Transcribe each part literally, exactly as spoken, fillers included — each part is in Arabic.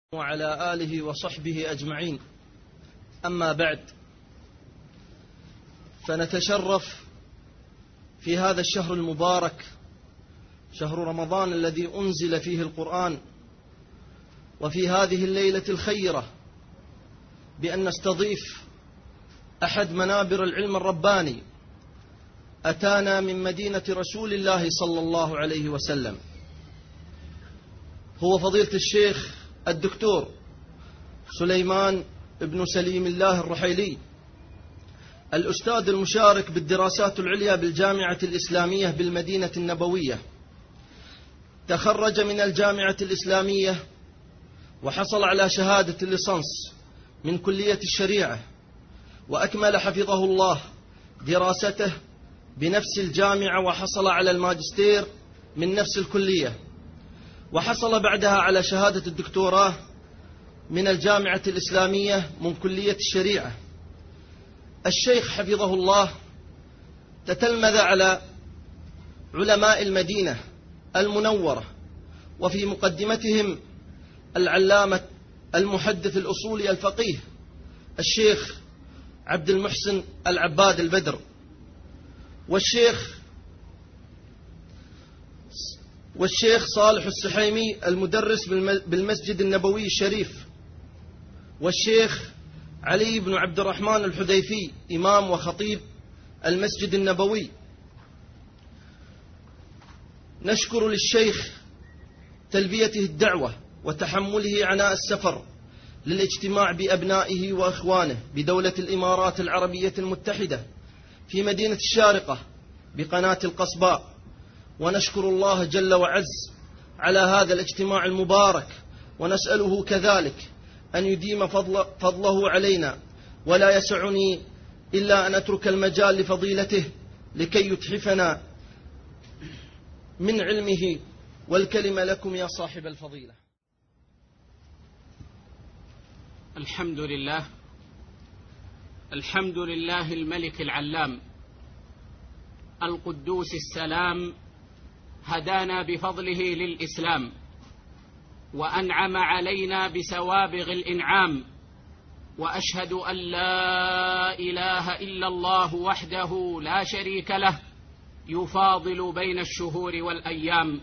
وعلى آله وصحبه أجمعين. أما بعد، فنتشرف في هذا الشهر المبارك، شهر رمضان الذي أنزل فيه القرآن، وفي هذه الليلة الخيرة بأن نستضيف أحد منابر العلم الرباني أتانا من مدينة رسول الله صلى الله عليه وسلم، هو فضيلة الشيخ الدكتور سليمان بن سليم الله الرحيلي، الأستاذ المشارك بالدراسات العليا بالجامعة الإسلامية بالمدينة النبوية. تخرج من الجامعة الإسلامية وحصل على شهادة الليسانس من كلية الشريعة، وأكمل حفظه الله دراسته بنفس الجامعة وحصل على الماجستير من نفس الكلية، وحصل بعدها على شهادة الدكتوراه من الجامعة الإسلامية من كلية الشريعة. الشيخ حفظه الله تتلمذ على علماء المدينة المنورة، وفي مقدمتهم العلامة المحدث الأصولي الفقيه الشيخ عبد المحسن العباد البدر، والشيخ والشيخ صالح السحيمي المدرس بالمسجد النبوي الشريف، والشيخ علي بن عبد الرحمن الحذيفي إمام وخطيب المسجد النبوي. نشكر للشيخ تلبيته الدعوة وتحمله عناء السفر للاجتماع بأبنائه وأخوانه بدولة الإمارات العربية المتحدة في مدينة الشارقة بقناة القصباء، ونشكر الله جل وعز على هذا الاجتماع المبارك، ونسأله كذلك أن يديم فضل فضله علينا، ولا يسعني إلا أن أترك المجال لفضيلته لكي يتحفنا من علمه، والكلمة لكم يا صاحب الفضيلة. الحمد لله، الحمد لله الملك العلام القدوس السلام، هدانا بفضله للإسلام، وأنعم علينا بسوابغ الإنعام، وأشهد أن لا إله إلا الله وحده لا شريك له يفاضل بين الشهور والأيام،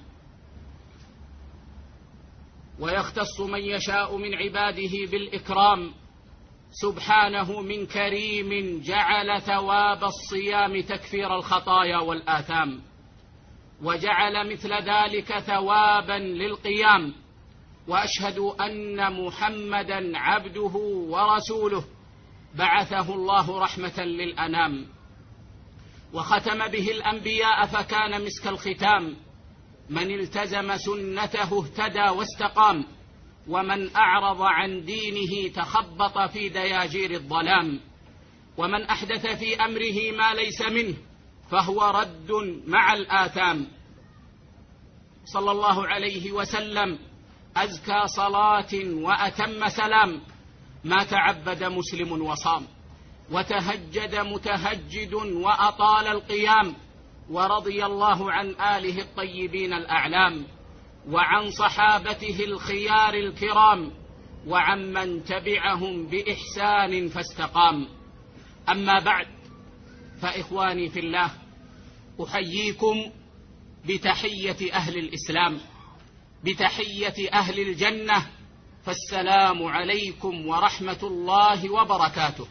ويختص من يشاء من عباده بالإكرام، سبحانه من كريم جعل ثواب الصيام تكفير الخطايا والآثام، وجعل مثل ذلك ثوابا للقيام. وأشهد أن محمدا عبده ورسوله بعثه الله رحمة للأنام، وختم به الأنبياء فكان مسك الختام، من التزم سنته اهتدى واستقام، ومن أعرض عن دينه تخبط في دياجير الظلام، ومن أحدث في أمره ما ليس منه فهو رد مع الآثام. صلى الله عليه وسلم أزكى صلاة وأتم سلام، ما تعبد مسلم وصام، وتهجد متهجد وأطال القيام، ورضي الله عن آله الطيبين الأعلام، وعن صحابته الخيار الكرام، وعن من تبعهم بإحسان فاستقام. أما بعد، فإخواني في الله، أحييكم بتحية أهل الإسلام، بتحية أهل الجنة، فالسلام عليكم ورحمة الله وبركاته.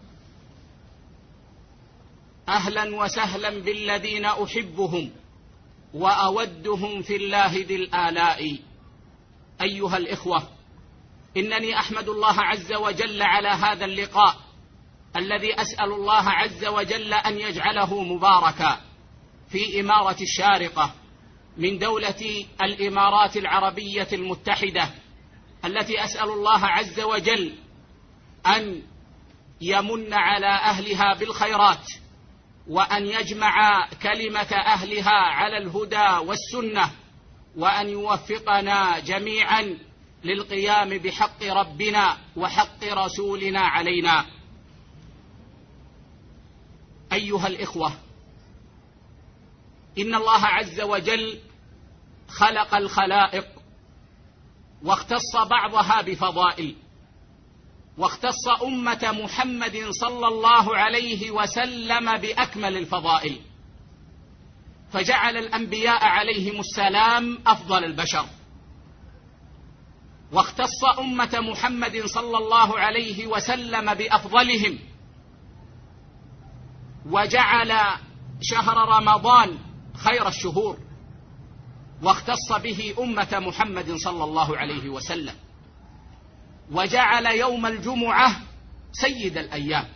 أهلا وسهلا بالذين أحبهم وأودهم في الله ذي الآلاء. أيها الإخوة، إنني أحمد الله عز وجل على هذا اللقاء الذي أسأل الله عز وجل أن يجعله مباركا في إمارة الشارقة من دولة الإمارات العربية المتحدة، التي أسأل الله عز وجل أن يمن على أهلها بالخيرات، وأن يجمع كلمة أهلها على الهدى والسنة، وأن يوفقنا جميعا للقيام بحق ربنا وحق رسولنا علينا. أيها الإخوة، إن الله عز وجل خلق الخلائق واختص بعضها بفضائل، واختص أمة محمد صلى الله عليه وسلم بأكمل الفضائل، فجعل الأنبياء عليهم السلام أفضل البشر، واختص أمة محمد صلى الله عليه وسلم بأفضلهم، وجعل شهر رمضان خير الشهور، واختص به أمة محمد صلى الله عليه وسلم، وجعل يوم الجمعة سيد الأيام،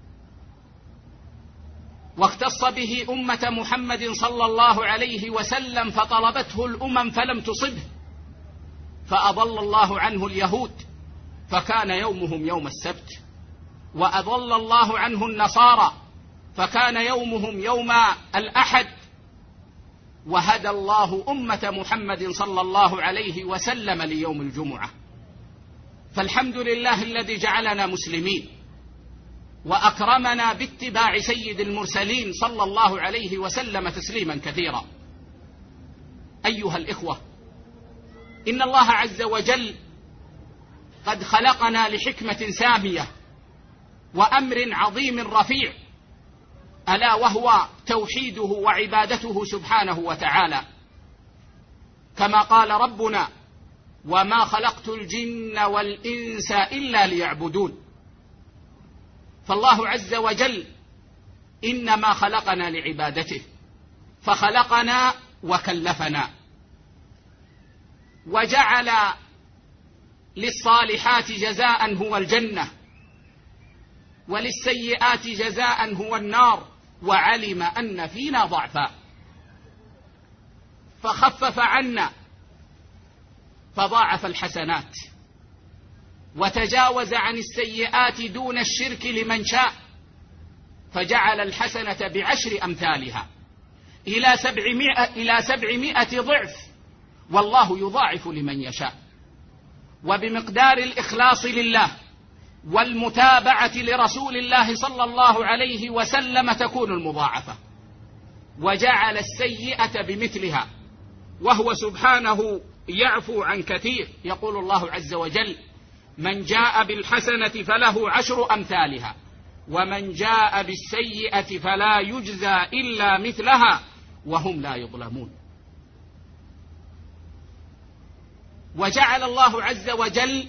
واختص به أمة محمد صلى الله عليه وسلم فطلبته الأمم فلم تصبه، فأضل الله عنه اليهود فكان يومهم يوم السبت، وأضل الله عنه النصارى فكان يومهم يوم الأحد، وهدى الله أمة محمد صلى الله عليه وسلم ليوم الجمعة. فالحمد لله الذي جعلنا مسلمين وأكرمنا باتباع سيد المرسلين صلى الله عليه وسلم تسليما كثيرا. أيها الإخوة، إن الله عز وجل قد خلقنا لحكمة سامية وأمر عظيم رفيع، ألا وهو توحيده وعبادته سبحانه وتعالى، كما قال ربنا: وما خلقت الجن والإنس إلا ليعبدون. فالله عز وجل إنما خلقنا لعبادته، فخلقنا وكلفنا، وجعل للصالحات جزاء هو الجنة، وللسيئات جزاء هو النار، وعلم أن فينا ضعفا فخفف عنا فضاعف الحسنات، وتجاوز عن السيئات دون الشرك لمن شاء، فجعل الحسنة بعشر أمثالها إلى سبعمائة, إلى سبعمائة ضعف، والله يضاعف لمن يشاء. وبمقدار الإخلاص لله والمتابعة لرسول الله صلى الله عليه وسلم تكون المضاعفة. وجعل السيئة بمثلها، وهو سبحانه يعفو عن كثير. يقول الله عز وجل: من جاء بالحسنة فله عشر أمثالها، ومن جاء بالسيئة فلا يجزى إلا مثلها وهم لا يظلمون. وجعل الله عز وجل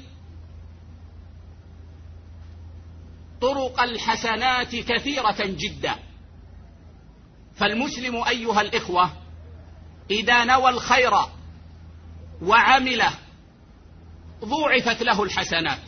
طرق الحسنات كثيرة جدا، فالمسلم أيها الإخوة إذا نوى الخير وعمله ضوعفت له الحسنات،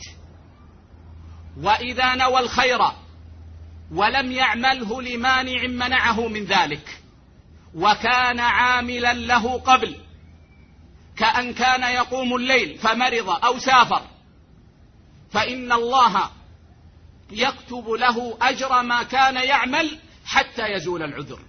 وإذا نوى الخير ولم يعمله لمانع منعه من ذلك وكان عاملا له قبل، كأن كان يقوم الليل فمرض أو سافر، فإن الله يكتب له أجر ما كان يعمل حتى يزول العذر.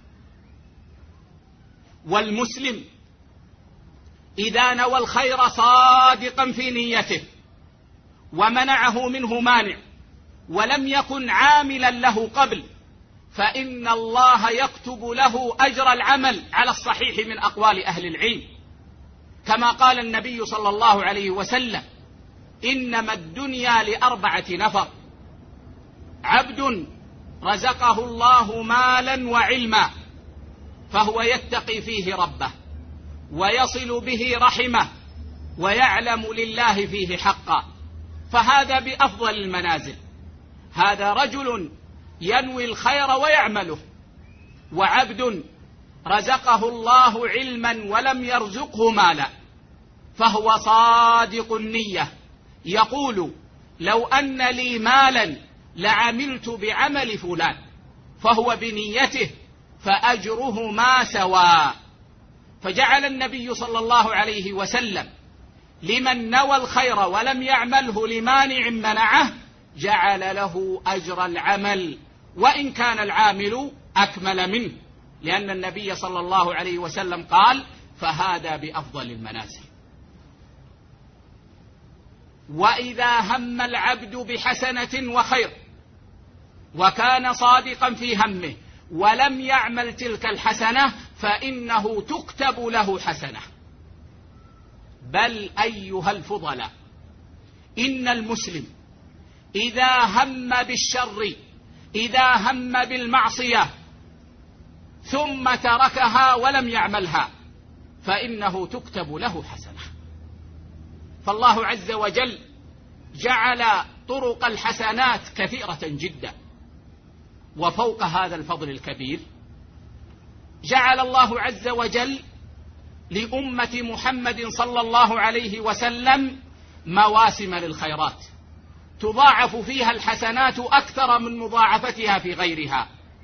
والمسلم إذا نوى الخير صادقا في نيته ومنعه منه مانع ولم يكن عاملا له قبل، فإن الله يكتب له أجر العمل على الصحيح من أقوال أهل العلم، كما قال النبي صلى الله عليه وسلم: إنما الدنيا لأربعة نفر: عبد رزقه الله مالا وعلما فهو يتقي فيه ربه ويصل به رحمه ويعلم لله فيه حقا، فهذا بأفضل المنازل. هذا رجل ينوي الخير ويعمله. وعبد رزقه الله علما ولم يرزقه مالا فهو صادق النية، يقول: لو أن لي مالا لعملت بعمل فلان، فهو بنيته فأجرهما سواء. فجعل النبي صلى الله عليه وسلم لمن نوى الخير ولم يعمله لمانع منعه جعل له أجر العمل وإن كان العامل أكمل منه، لأن النبي صلى الله عليه وسلم قال: فهذا بأفضل المنازل. وإذا هم العبد بحسنة وخير وكان صادقا في همه ولم يعمل تلك الحسنة فإنه تكتب له حسنة بل أيها الفضلاء، إن المسلم إذا هم بالشر، إذا هم بالمعصية ثم تركها ولم يعملها فإنه تكتب له حسنة. فالله عز وجل جعل طرق الحسنات كثيرة جدا. وفوق هذا الفضل الكبير جعل الله عز وجل لأمة محمد صلى الله عليه وسلم مواسم للخيرات تضاعف فيها الحسنات أكثر من مضاعفتها في غيرها،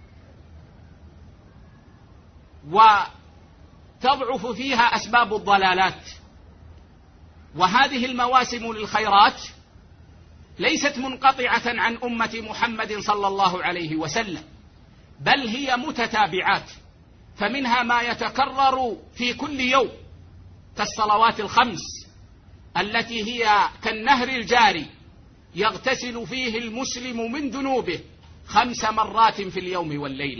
وتضعف فيها أسباب الضلالات. وهذه المواسم للخيرات ليست منقطعة عن أمة محمد صلى الله عليه وسلم، بل هي متتابعات، فمنها ما يتكرر في كل يوم كالصلوات الخمس التي هي كالنهر الجاري يغتسل فيه المسلم من ذنوبه خمس مرات في اليوم والليلة.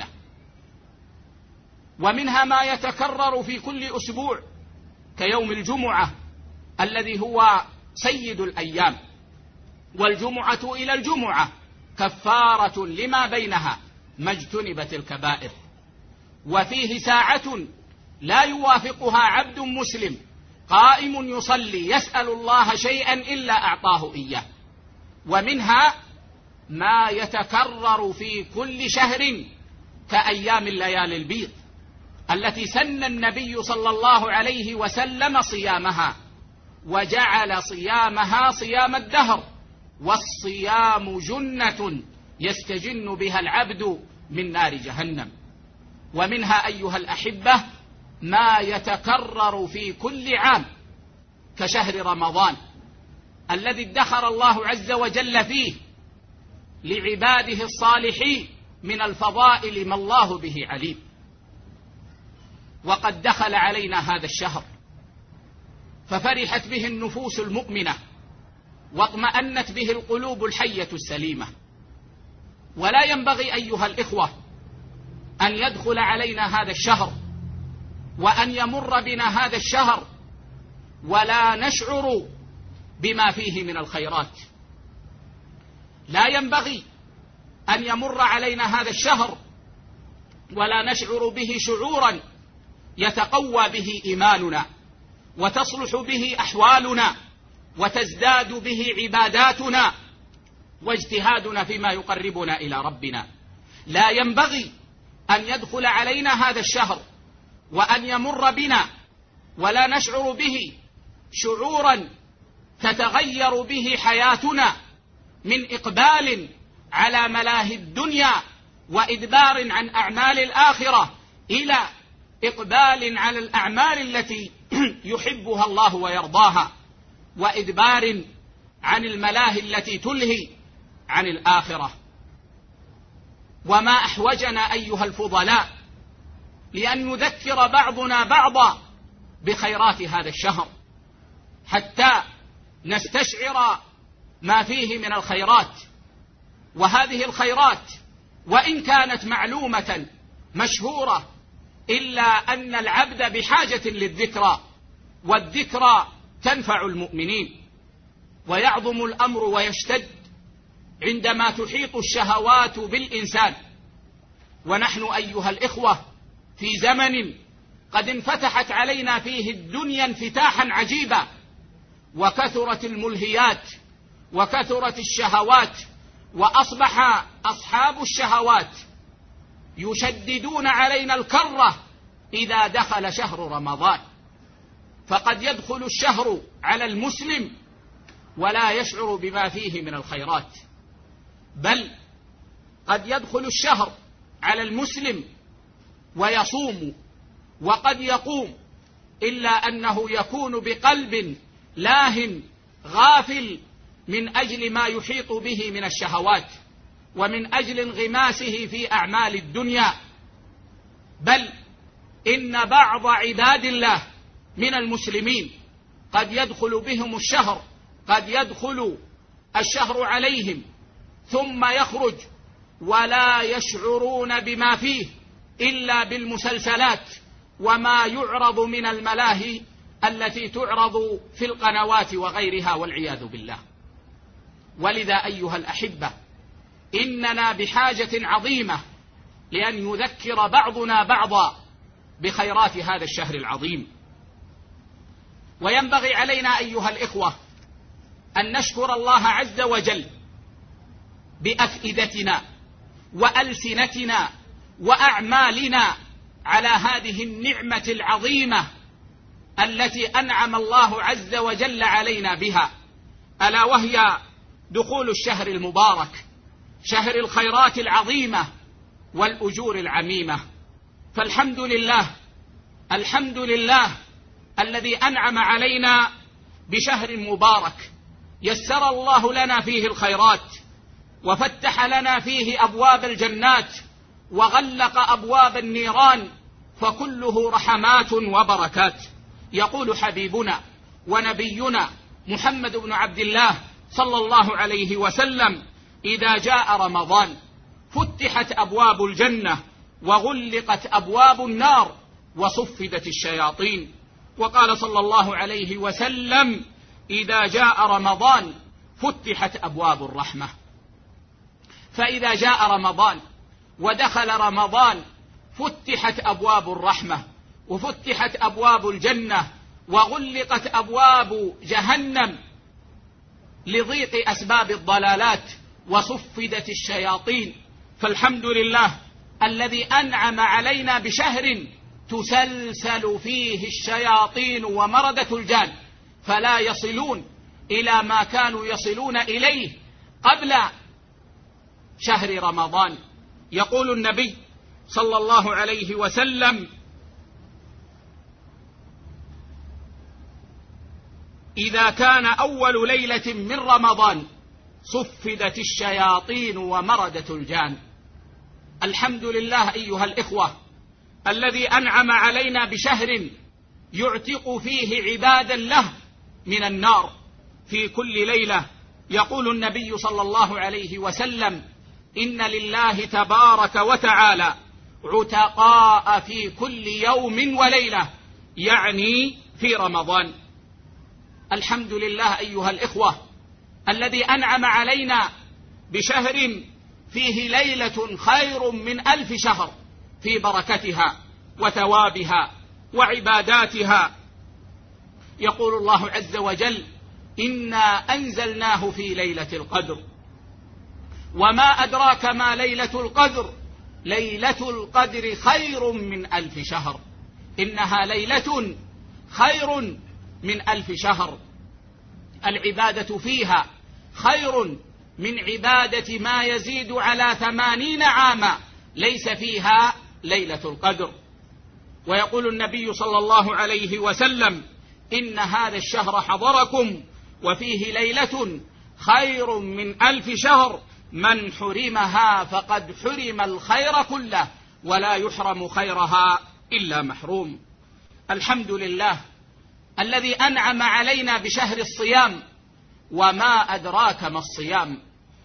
ومنها ما يتكرر في كل أسبوع كيوم الجمعة الذي هو سيد الأيام، والجمعة إلى الجمعة كفارة لما بينها ما اجتنبت الكبائر. وفيه ساعة لا يوافقها عبد مسلم قائم يصلي يسأل الله شيئا إلا أعطاه إياه. ومنها ما يتكرر في كل شهر كأيام الليالي البيض التي سن النبي صلى الله عليه وسلم صيامها، وجعل صيامها صيام الدهر، والصيام جنة يستجن بها العبد من نار جهنم. ومنها أيها الأحبة ما يتكرر في كل عام كشهر رمضان الذي ادخر الله عز وجل فيه لعباده الصالحين من الفضائل ما الله به عليم. وقد دخل علينا هذا الشهر ففرحت به النفوس المؤمنة واطمأنت به القلوب الحية السليمة. ولا ينبغي أيها الإخوة أن يدخل علينا هذا الشهر وأن يمر بنا هذا الشهر ولا نشعر بما فيه من الخيرات. لا ينبغي أن يمر علينا هذا الشهر ولا نشعر به شعورا يتقوى به إيماننا وتصلح به أحوالنا وتزداد به عباداتنا واجتهادنا فيما يقربنا إلى ربنا. لا ينبغي أن يدخل علينا هذا الشهر وأن يمر بنا ولا نشعر به شعورا تتغير به حياتنا من إقبال على ملاهي الدنيا وإدبار عن أعمال الآخرة إلى إقبال على الأعمال التي يحبها الله ويرضاها، وإدبار عن الملاهي التي تلهي عن الآخرة. وما أحوجنا أيها الفضلاء لأن نذكر بعضنا بعضا بخيرات هذا الشهر حتى نستشعر ما فيه من الخيرات. وهذه الخيرات وإن كانت معلومة مشهورة إلا أن العبد بحاجة للذكرى، والذكرى تنفع المؤمنين. ويعظم الأمر ويشتد عندما تحيط الشهوات بالإنسان. ونحن أيها الإخوة في زمن قد انفتحت علينا فيه الدنيا انفتاحا عجيبا، وكثرت الملهيات وكثرت الشهوات، وأصبح أصحاب الشهوات يشددون علينا الكرة إذا دخل شهر رمضان. فقد يدخل الشهر على المسلم ولا يشعر بما فيه من الخيرات، بل قد يدخل الشهر على المسلم ويصوم وقد يقوم، إلا أنه يكون بقلب لاه غافل من أجل ما يحيط به من الشهوات ومن أجل انغماسه في أعمال الدنيا. بل إن بعض عباد الله من المسلمين قد يدخل بهم الشهر قد يدخل الشهر عليهم ثم يخرج ولا يشعرون بما فيه إلا بالمسلسلات وما يعرض من الملاهي التي تعرض في القنوات وغيرها والعياذ بالله. ولذا أيها الأحبة، إننا بحاجة عظيمة لأن يذكر بعضنا بعضا بخيرات هذا الشهر العظيم. وينبغي علينا أيها الإخوة أن نشكر الله عز وجل بأفئدتنا وألسنتنا وأعمالنا على هذه النعمة العظيمة التي أنعم الله عز وجل علينا بها، ألا وهي دخول الشهر المبارك، شهر الخيرات العظيمة والأجور العميمة. فالحمد لله، الحمد لله الذي أنعم علينا بشهر مبارك، يسر الله لنا فيه الخيرات، وفتح لنا فيه أبواب الجنات، وغلق أبواب النيران، فكله رحمات وبركات. يقول حبيبنا ونبينا محمد بن عبد الله صلى الله عليه وسلم: إذا جاء رمضان فتحت أبواب الجنة وغلقت أبواب النار وصفدت الشياطين. وقال صلى الله عليه وسلم: إذا جاء رمضان فتحت أبواب الرحمة. فإذا جاء رمضان ودخل رمضان فتحت أبواب الرحمة، وفتحت أبواب الجنة، وغلقت أبواب جهنم لضيق أسباب الضلالات، وصفدت الشياطين. فالحمد لله الذي أنعم علينا بشهر تسلسل فيه الشياطين ومردة الجان، فلا يصلون إلى ما كانوا يصلون إليه قبل شهر رمضان. يقول النبي صلى الله عليه وسلم: إذا كان أول ليلة من رمضان صفدت الشياطين ومردة الجان. الحمد لله أيها الإخوة الذي أنعم علينا بشهر يعتق فيه عبادا له من النار في كل ليلة. يقول النبي صلى الله عليه وسلم: إن لله تبارك وتعالى عتقاء في كل يوم وليلة، يعني في رمضان. الحمد لله أيها الإخوة الذي أنعم علينا بشهر فيه ليلة خير من ألف شهر في بركتها وثوابها وعباداتها. يقول الله عز وجل: إنا أنزلناه في ليلة القدر. وما أدراك ما ليلة القدر؟ ليلة القدر خير من ألف شهر. إنها ليلة خير من ألف شهر. العبادة فيها خير من عبادة ما يزيد على ثمانين عاما ليس فيها ليلة القدر. ويقول النبي صلى الله عليه وسلم: إن هذا الشهر حضركم وفيه ليلة خير من ألف شهر، من حرمها فقد حرم الخير كله، ولا يحرم خيرها إلا محروم. الحمد لله الذي أنعم علينا بشهر الصيام. وما أدراك ما الصيام؟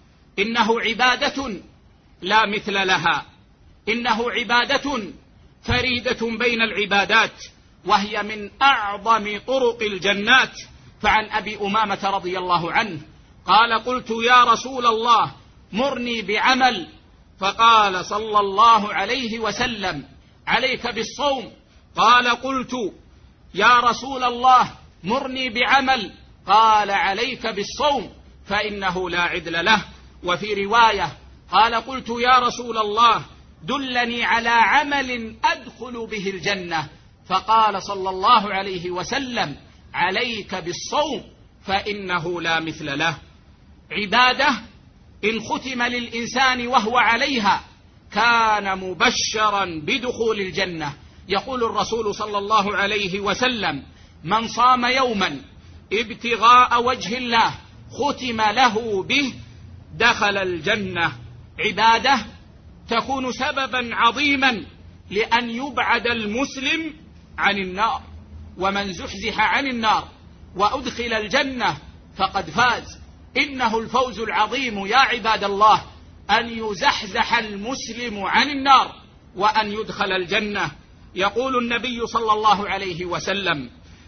إنه عبادة لا مثل لها، إنه عبادة فريدة بين العبادات، وهي من أعظم طرق الجنات. فعن أبي أمامة رضي الله عنه قال: قلت يا رسول الله مرني بعمل، فقال صلى الله عليه وسلم: عليك بالصوم. قال: قلت يا رسول الله مرني بعمل، قال: عليك بالصوم فإنه لا عدل له. وفي رواية قال: قلت يا رسول الله دلني على عمل أدخل به الجنة، فقال صلى الله عليه وسلم: عليك بالصوم فإنه لا مثل له. عبادة إن ختم للإنسان وهو عليها كان مبشرا بدخول الجنة. يقول الرسول صلى الله عليه وسلم: من صام يوما ابتغاء وجه الله ختم له به دخل الجنة. عبادة تكون سببا عظيما لأن يبعد المسلم عن النار، ومن زحزح عن النار وأدخل الجنة فقد فاز. إنه الفوز العظيم يا عباد الله أن يزحزح المسلم عن النار وأن يدخل الجنة. يقول النبي صلى الله عليه وسلم: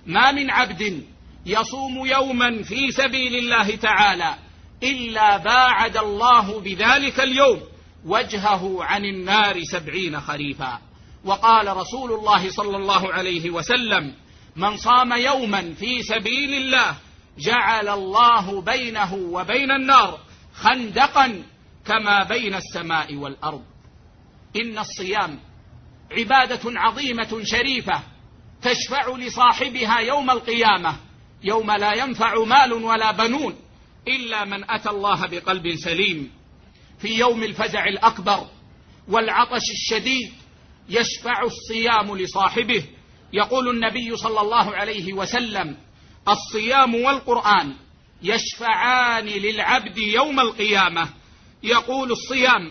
ما من عبد يصوم يوما في سبيل الله تعالى إلا باعد الله بذلك اليوم وجهه عن النار سبعين خريفا. وقال رسول الله صلى الله عليه وسلم: من صام يوما في سبيل الله جعل الله بينه وبين النار خندقا كما بين السماء والأرض. إن الصيام عبادة عظيمة شريفة تشفع لصاحبها يوم القيامة، يوم لا ينفع مال ولا بنون إلا من أتى الله بقلب سليم. في يوم الفزع الأكبر والعطش الشديد يشفع الصيام لصاحبه. يقول النبي صلى الله عليه وسلم: الصيام والقرآن يشفعان للعبد يوم القيامة. يقول الصيام: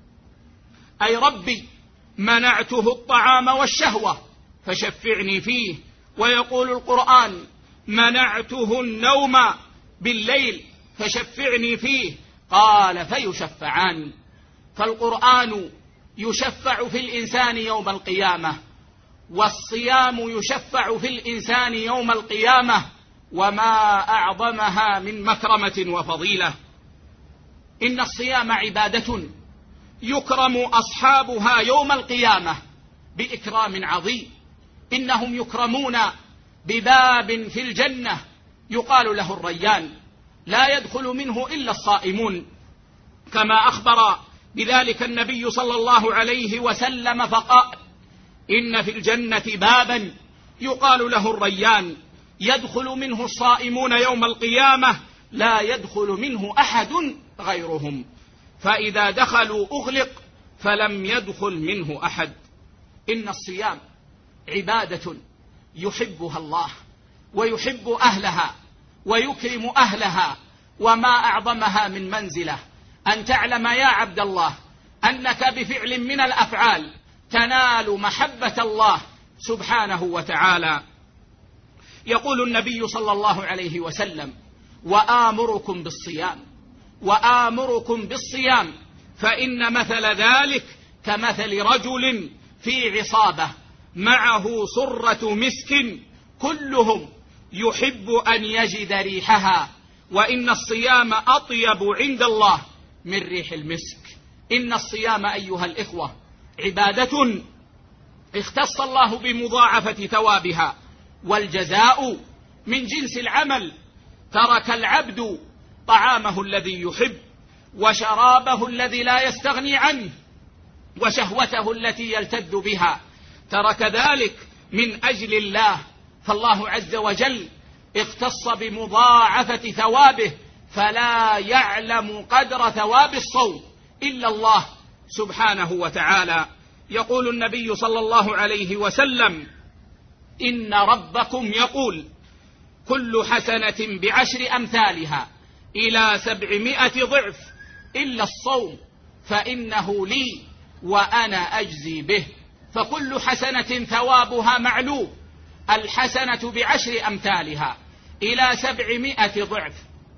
أي ربي منعته الطعام والشهوة فشفعني فيه. ويقول القرآن: منعته النوم بالليل فشفعني فيه. قال: فيشفعان. فالقرآن يشفع في الإنسان يوم القيامة، والصيام يشفع في الإنسان يوم القيامة، وما أعظمها من مكرمة وفضيلة. إن الصيام عبادة يكرم أصحابها يوم القيامة بإكرام عظيم. إنهم يكرمون بباب في الجنة يقال له الريان، لا يدخل منه إلا الصائمون، كما أخبر بذلك النبي صلى الله عليه وسلم فقال: إن في الجنة بابا يقال له الريان يدخل منه الصائمون يوم القيامة لا يدخل منه أحد غيرهم، فإذا دخلوا أغلق فلم يدخل منه أحد. إن الصيام عبادة يحبها الله ويحب أهلها ويكرم أهلها، وما أعظمها من منزلة أن تعلم يا عبد الله أنك بفعل من الأفعال تنال محبة الله سبحانه وتعالى. يقول النبي صلى الله عليه وسلم: وآمركم بالصيام وآمركم بالصيام فإن مثل ذلك كمثل رجل في عصابة معه صرة مسك كلهم يحب أن يجد ريحها، وإن الصيام أطيب عند الله من ريح المسك. إن الصيام أيها الإخوة عبادة اختص الله بمضاعفة ثوابها، والجزاء من جنس العمل. ترك العبد طعامه الذي يحب وشرابه الذي لا يستغني عنه وشهوته التي يلتذ بها، ترك ذلك من أجل الله، فالله عز وجل اختص بمضاعفة ثوابه، فلا يعلم قدر ثواب الصوم إلا الله سبحانه وتعالى. يقول النبي صلى الله عليه وسلم: إن ربكم يقول: كل حسنة بعشر أمثالها إلى سبعمائة ضعف إلا الصوم فإنه لي وأنا أجزي به. فكل حسنة ثوابها معلوم، الحسنة بعشر أمثالها إلى سبعمائة ضعف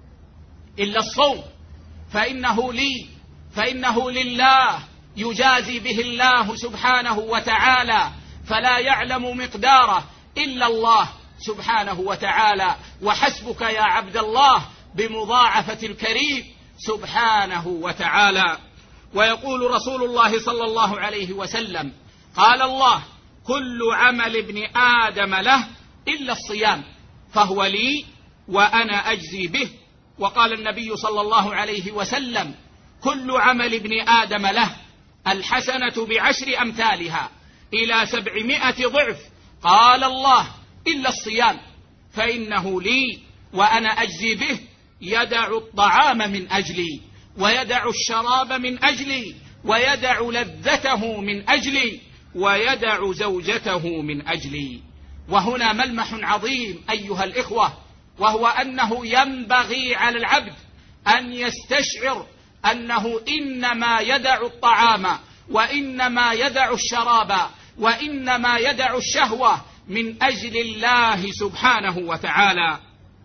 إلا الصوم فإنه لي، فإنه لله يجازي به الله سبحانه وتعالى، فلا يعلم مقداره إلا الله سبحانه وتعالى. وحسبك يا عبد الله بمضاعفة الكريم سبحانه وتعالى. ويقول رسول الله صلى الله عليه وسلم: قال الله: كل عمل ابن آدم له إلا الصيام فهو لي وأنا أجزي به. وقال النبي صلى الله عليه وسلم: كل عمل ابن آدم له الحسنة بعشر أمثالها إلى سبعمائة ضعف. قال الله: إلا الصيام فإنه لي وأنا أجزي به. يدع الطعام من أجلي ويدع الشراب من أجلي ويدع لذته من أجلي ويدع زوجته من أجلي. وهنا ملمح عظيم أيها الإخوة، وهو أنه ينبغي على العبد أن يستشعر أنه إنما يدع الطعام وإنما يدع الشراب وإنما يدع الشهوة من أجل الله سبحانه وتعالى.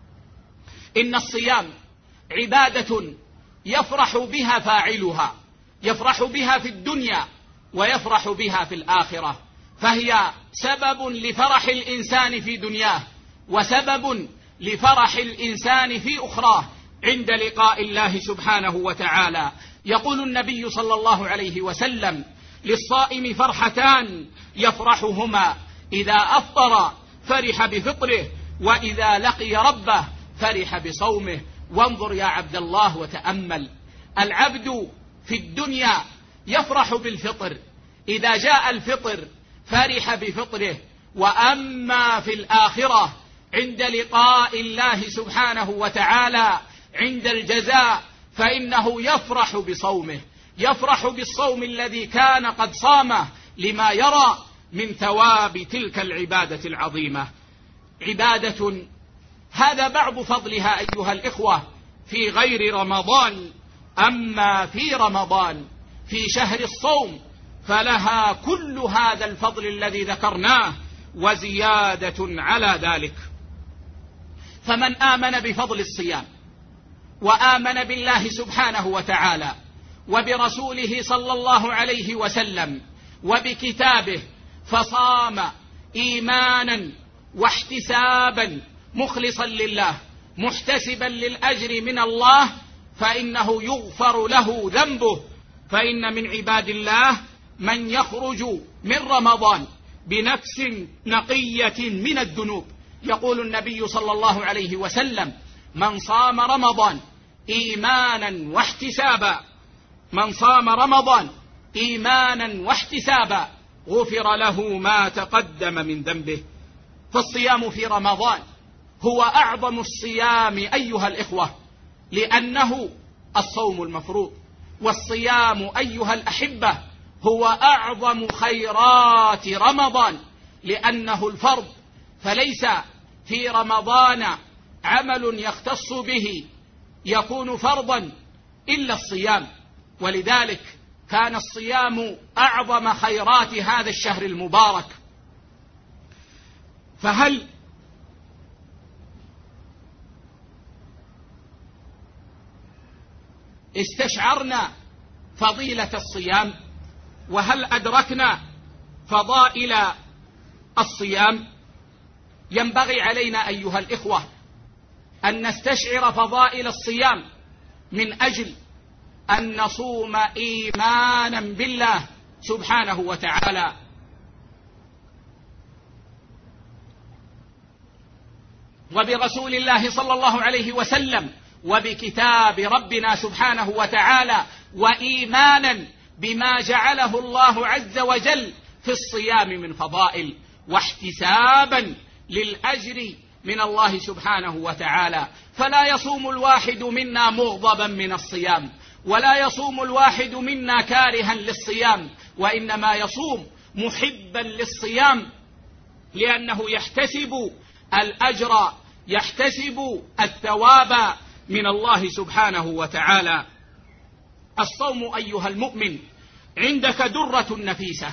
إن الصيام عبادة يفرح بها فاعلها، يفرح بها في الدنيا ويفرح بها في الآخرة، فهي سبب لفرح الإنسان في دنياه وسبب لفرح الإنسان في أخراه عند لقاء الله سبحانه وتعالى. يقول النبي صلى الله عليه وسلم: للصائم فرحتان يفرحهما، إذا أفطر فرح بفطره، وإذا لقي ربه فرح بصومه. وانظر يا عبد الله وتأمل، العبد في الدنيا يفرح بالفطر، إذا جاء الفطر فرح بفطره، وأما في الآخرة عند لقاء الله سبحانه وتعالى عند الجزاء فإنه يفرح بصومه، يفرح بالصوم الذي كان قد صامه لما يرى من ثواب تلك العبادة العظيمة. عبادة هذا بعض فضلها أيها الإخوة في غير رمضان، أما في رمضان في شهر الصوم فلها كل هذا الفضل الذي ذكرناه وزيادة على ذلك. فمن آمن بفضل الصيام وآمن بالله سبحانه وتعالى وبرسوله صلى الله عليه وسلم وبكتابه فصام إيمانا واحتسابا مخلصا لله محتسبا للأجر من الله فإنه يغفر له ذنبه. فإن من عباد الله من يخرج من رمضان بنفس نقية من الذنوب. يقول النبي صلى الله عليه وسلم: من صام رمضان إيمانا واحتسابا من صام رمضان إيمانا واحتسابا غفر له ما تقدم من ذنبه. فالصيام في رمضان هو أعظم الصيام أيها الإخوة، لأنه الصوم المفروض، والصيام أيها الأحبة هو أعظم خيرات رمضان لأنه الفرض، فليس في رمضان عمل يختص به يكون فرضا إلا الصيام، ولذلك كان الصيام أعظم خيرات هذا الشهر المبارك. فهل استشعرنا فضيلة الصيام؟ وهل أدركنا فضائل الصيام؟ ينبغي علينا أيها الإخوة أن نستشعر فضائل الصيام من أجل أن نصوم إيمانا بالله سبحانه وتعالى. وبرسول الله صلى الله عليه وسلم وبكتاب ربنا سبحانه وتعالى، وإيمانا بما جعله الله عز وجل في الصيام من فضائل، واحتسابا للأجر من الله سبحانه وتعالى. فلا يصوم الواحد منا مغضبا من الصيام، ولا يصوم الواحد منا كارها للصيام، وإنما يصوم محبا للصيام لأنه يحتسب الأجر، يحتسب الثواب من الله سبحانه وتعالى. الصوم أيها المؤمن عندك درة نفيسة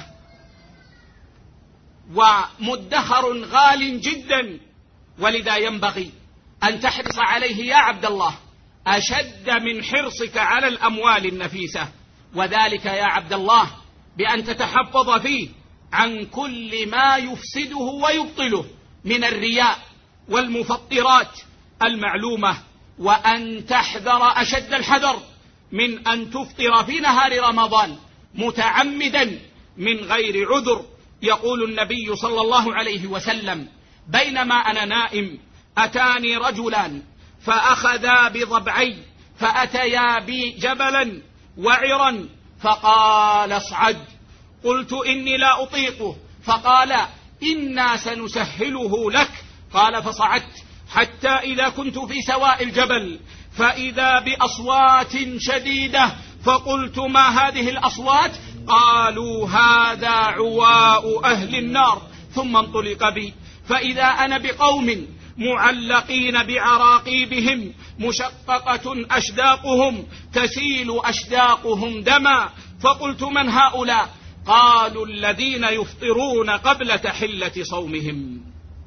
ومدخر غال جدا، ولذا ينبغي أن تحرص عليه يا عبد الله أشد من حرصك على الأموال النفيسة، وذلك يا عبد الله بأن تتحفظ فيه عن كل ما يفسده ويبطله من الرياء والمفطرات المعلومة، وأن تحذر أشد الحذر من أن تفطر في نهار رمضان متعمدا من غير عذر. يقول النبي صلى الله عليه وسلم: بينما أنا نائم أتاني رجلان فأخذا بضبعي فأتيا بي جبلا وعرا فقال اصعد، قلت إني لا أطيقه، فقال إنا سنسهله لك، قال فصعدت حتى إذا كنت في سواء الجبل فإذا بأصوات شديدة، فقلت ما هذه الأصوات؟ قالوا هذا عواء أهل النار، ثم انطلق بي فإذا أنا بقوم معلقين بعراقيبهم مشققة أشداقهم تسيل أشداقهم دما، فقلت من هؤلاء؟ قالوا الذين يفطرون قبل تحلة صومهم.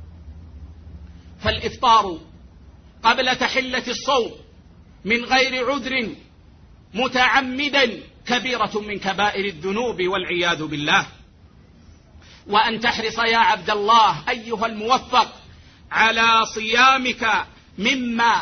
فالإفطار قبل تحلة الصوم من غير عذر متعمدا كبيرة من كبائر الذنوب والعياذ بالله. وأن تحرص يا عبد الله أيها الموفق على صيامك مما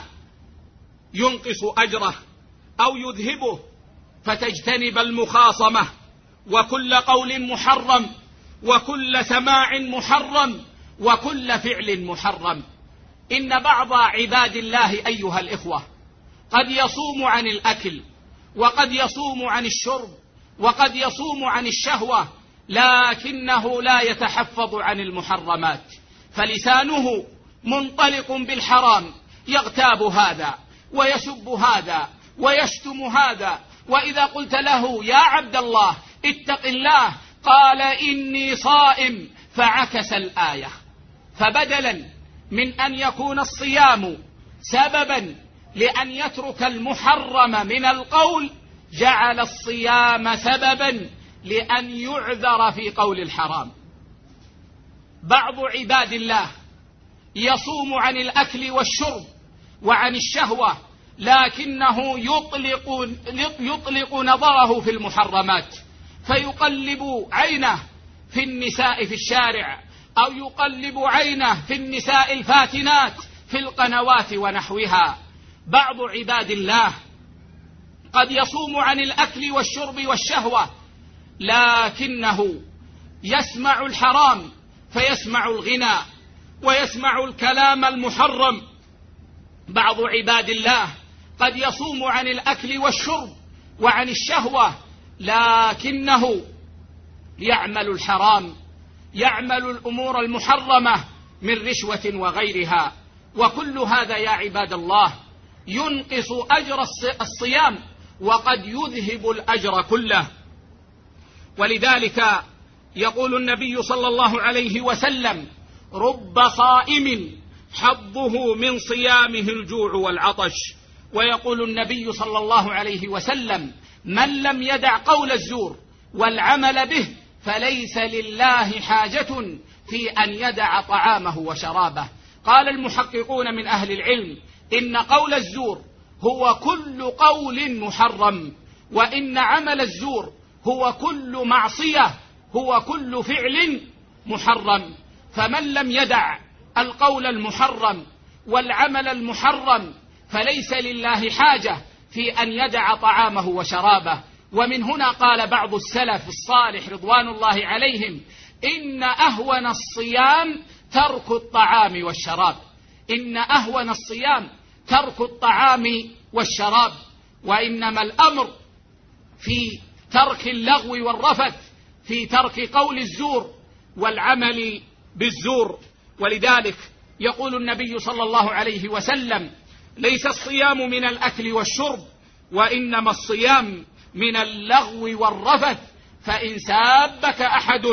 ينقص أجره أو يذهبه، فتجتنب المخاصمة وكل قول محرم وكل سماع محرم وكل فعل محرم. إن بعض عباد الله أيها الإخوة قد يصوم عن الأكل وقد يصوم عن الشرب وقد يصوم عن الشهوة، لكنه لا يتحفظ عن المحرمات، فلسانه منطلق بالحرام، يغتاب هذا ويسب هذا ويشتم هذا، وإذا قلت له يا عبد الله اتق الله قال إني صائم، فعكس الآية. فبدلا من أن يكون الصيام سببا لأن يترك المحرم من القول، جعل الصيام سببا لأن يعذر في قول الحرام. بعض عباد الله يصوم عن الأكل والشرب وعن الشهوة، لكنه يطلق, يطلق نظره في المحرمات، فيقلب عينه في النساء في الشارع، أو يقلب عينه في النساء الفاتنات في القنوات ونحوها. بعض عباد الله قد يصوم عن الأكل والشرب والشهوة، لكنه يسمع الحرام، فيسمع الغناء ويسمع الكلام المحرم. بعض عباد الله قد يصوم عن الأكل والشرب وعن الشهوة، لكنه يعمل الحرام، يعمل الأمور المحرمة من رشوة وغيرها، وكل هذا يا عباد الله ينقص أجر الصيام وقد يذهب الأجر كله. ولذلك يقول النبي صلى الله عليه وسلم: رب صائم حظه من صيامه الجوع والعطش. ويقول النبي صلى الله عليه وسلم: من لم يدع قول الزور والعمل به فليس لله حاجة في أن يدع طعامه وشرابه. قال المحققون من أهل العلم: إن قول الزور هو كل قول محرم، وإن عمل الزور هو كل معصية، هو كل فعل محرم. فمن لم يدع القول المحرم والعمل المحرم فليس لله حاجة في أن يدع طعامه وشرابه. ومن هنا قال بعض السلف الصالح رضوان الله عليهم: إن أهون الصيام ترك الطعام والشراب. إن أهون الصيام ترك الطعام والشراب، وإنما الأمر في ترك اللغو والرفث، في ترك قول الزور والعمل بالزور. ولذلك يقول النبي صلى الله عليه وسلم: ليس الصيام من الأكل والشرب، وإنما الصيام من اللغو والرفث، فإن سابك أحد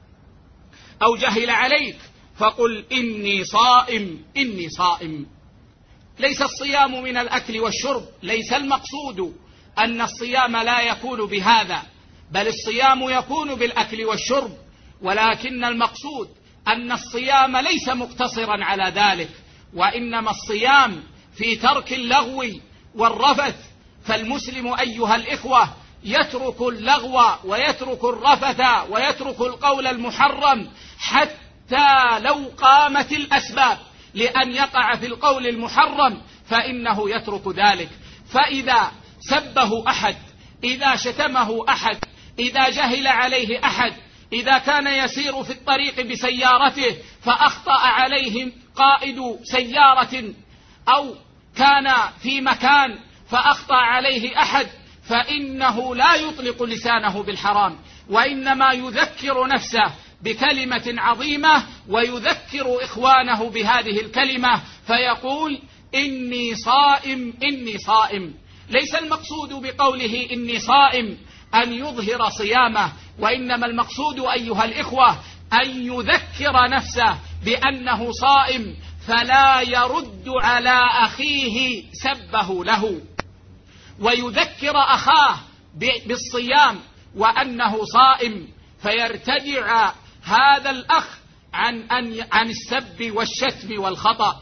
أو جهل عليك فقل إني صائم إني صائم. ليس الصيام من الأكل والشرب، ليس المقصود أن الصيام لا يكون بهذا، بل الصيام يكون بالأكل والشرب، ولكن المقصود أن الصيام ليس مقتصرا على ذلك، وإنما الصيام في ترك اللغو والرفث. فالمسلم أيها الإخوة يترك اللغو ويترك الرفث ويترك القول المحرم، حتى لو قامت الأسباب لأن يقع في القول المحرم فإنه يترك ذلك. فإذا سبه أحد، إذا شتمه أحد، إذا جهل عليه أحد، إذا كان يسير في الطريق بسيارته فأخطأ عليه قائد سيارة، أو كان في مكان فأخطأ عليه أحد، فإنه لا يطلق لسانه بالحرام، وإنما يذكر نفسه بكلمة عظيمة ويذكر إخوانه بهذه الكلمة، فيقول إني صائم إني صائم. ليس المقصود بقوله إني صائم أن يظهر صيامه، وإنما المقصود أيها الإخوة أن يذكر نفسه بأنه صائم، فلا يرد على أخيه سبه له، ويذكر أخاه بالصيام وأنه صائم، فيرتدع هذا الأخ عن عن السب والشتم والخطأ.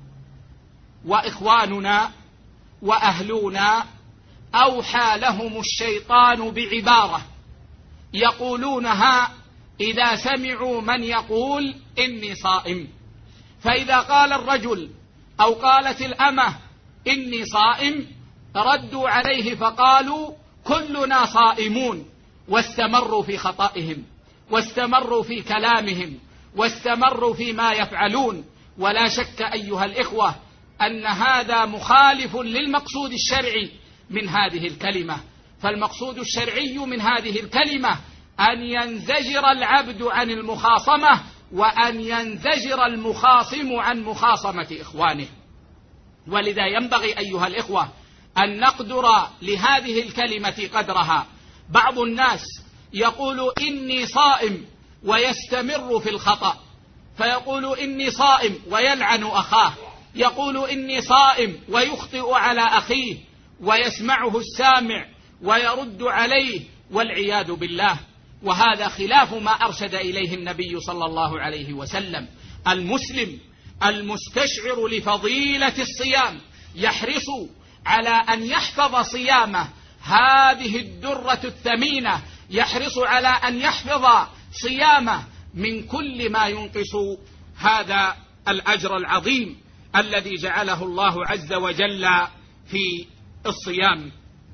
وإخواننا وأهلنا أوحى لهم الشيطان بعبارة يقولونها إذا سمعوا من يقول إني صائم، فإذا قال الرجل أو قالت الأمة إني صائم ردوا عليه فقالوا كلنا صائمون، واستمروا في خطئهم واستمروا في كلامهم واستمروا فيما يفعلون. ولا شك أيها الإخوة أن هذا مخالف للمقصود الشرعي من هذه الكلمة. فالمقصود الشرعي من هذه الكلمة أن ينزجر العبد عن المخاصمة، وأن ينزجر المخاصم عن مخاصمة إخوانه. ولذا ينبغي أيها الإخوة أن نقدر لهذه الكلمة قدرها. بعض الناس يقول إني صائم ويستمر في الخطأ، فيقول إني صائم ويلعن أخاه، يقول إني صائم ويخطئ على أخيه، ويسمعه السامع ويرد عليه والعياذ بالله. وهذا خلاف ما أرشد إليه النبي صلى الله عليه وسلم. المسلم المستشعر لفضيلة الصيام يحرص على أن يحفظ صيامه، هذه الدرة الثمينة، يحرص على أن يحفظ صيامه من كل ما ينقص هذا الأجر العظيم الذي جعله الله عز وجل في الصيام.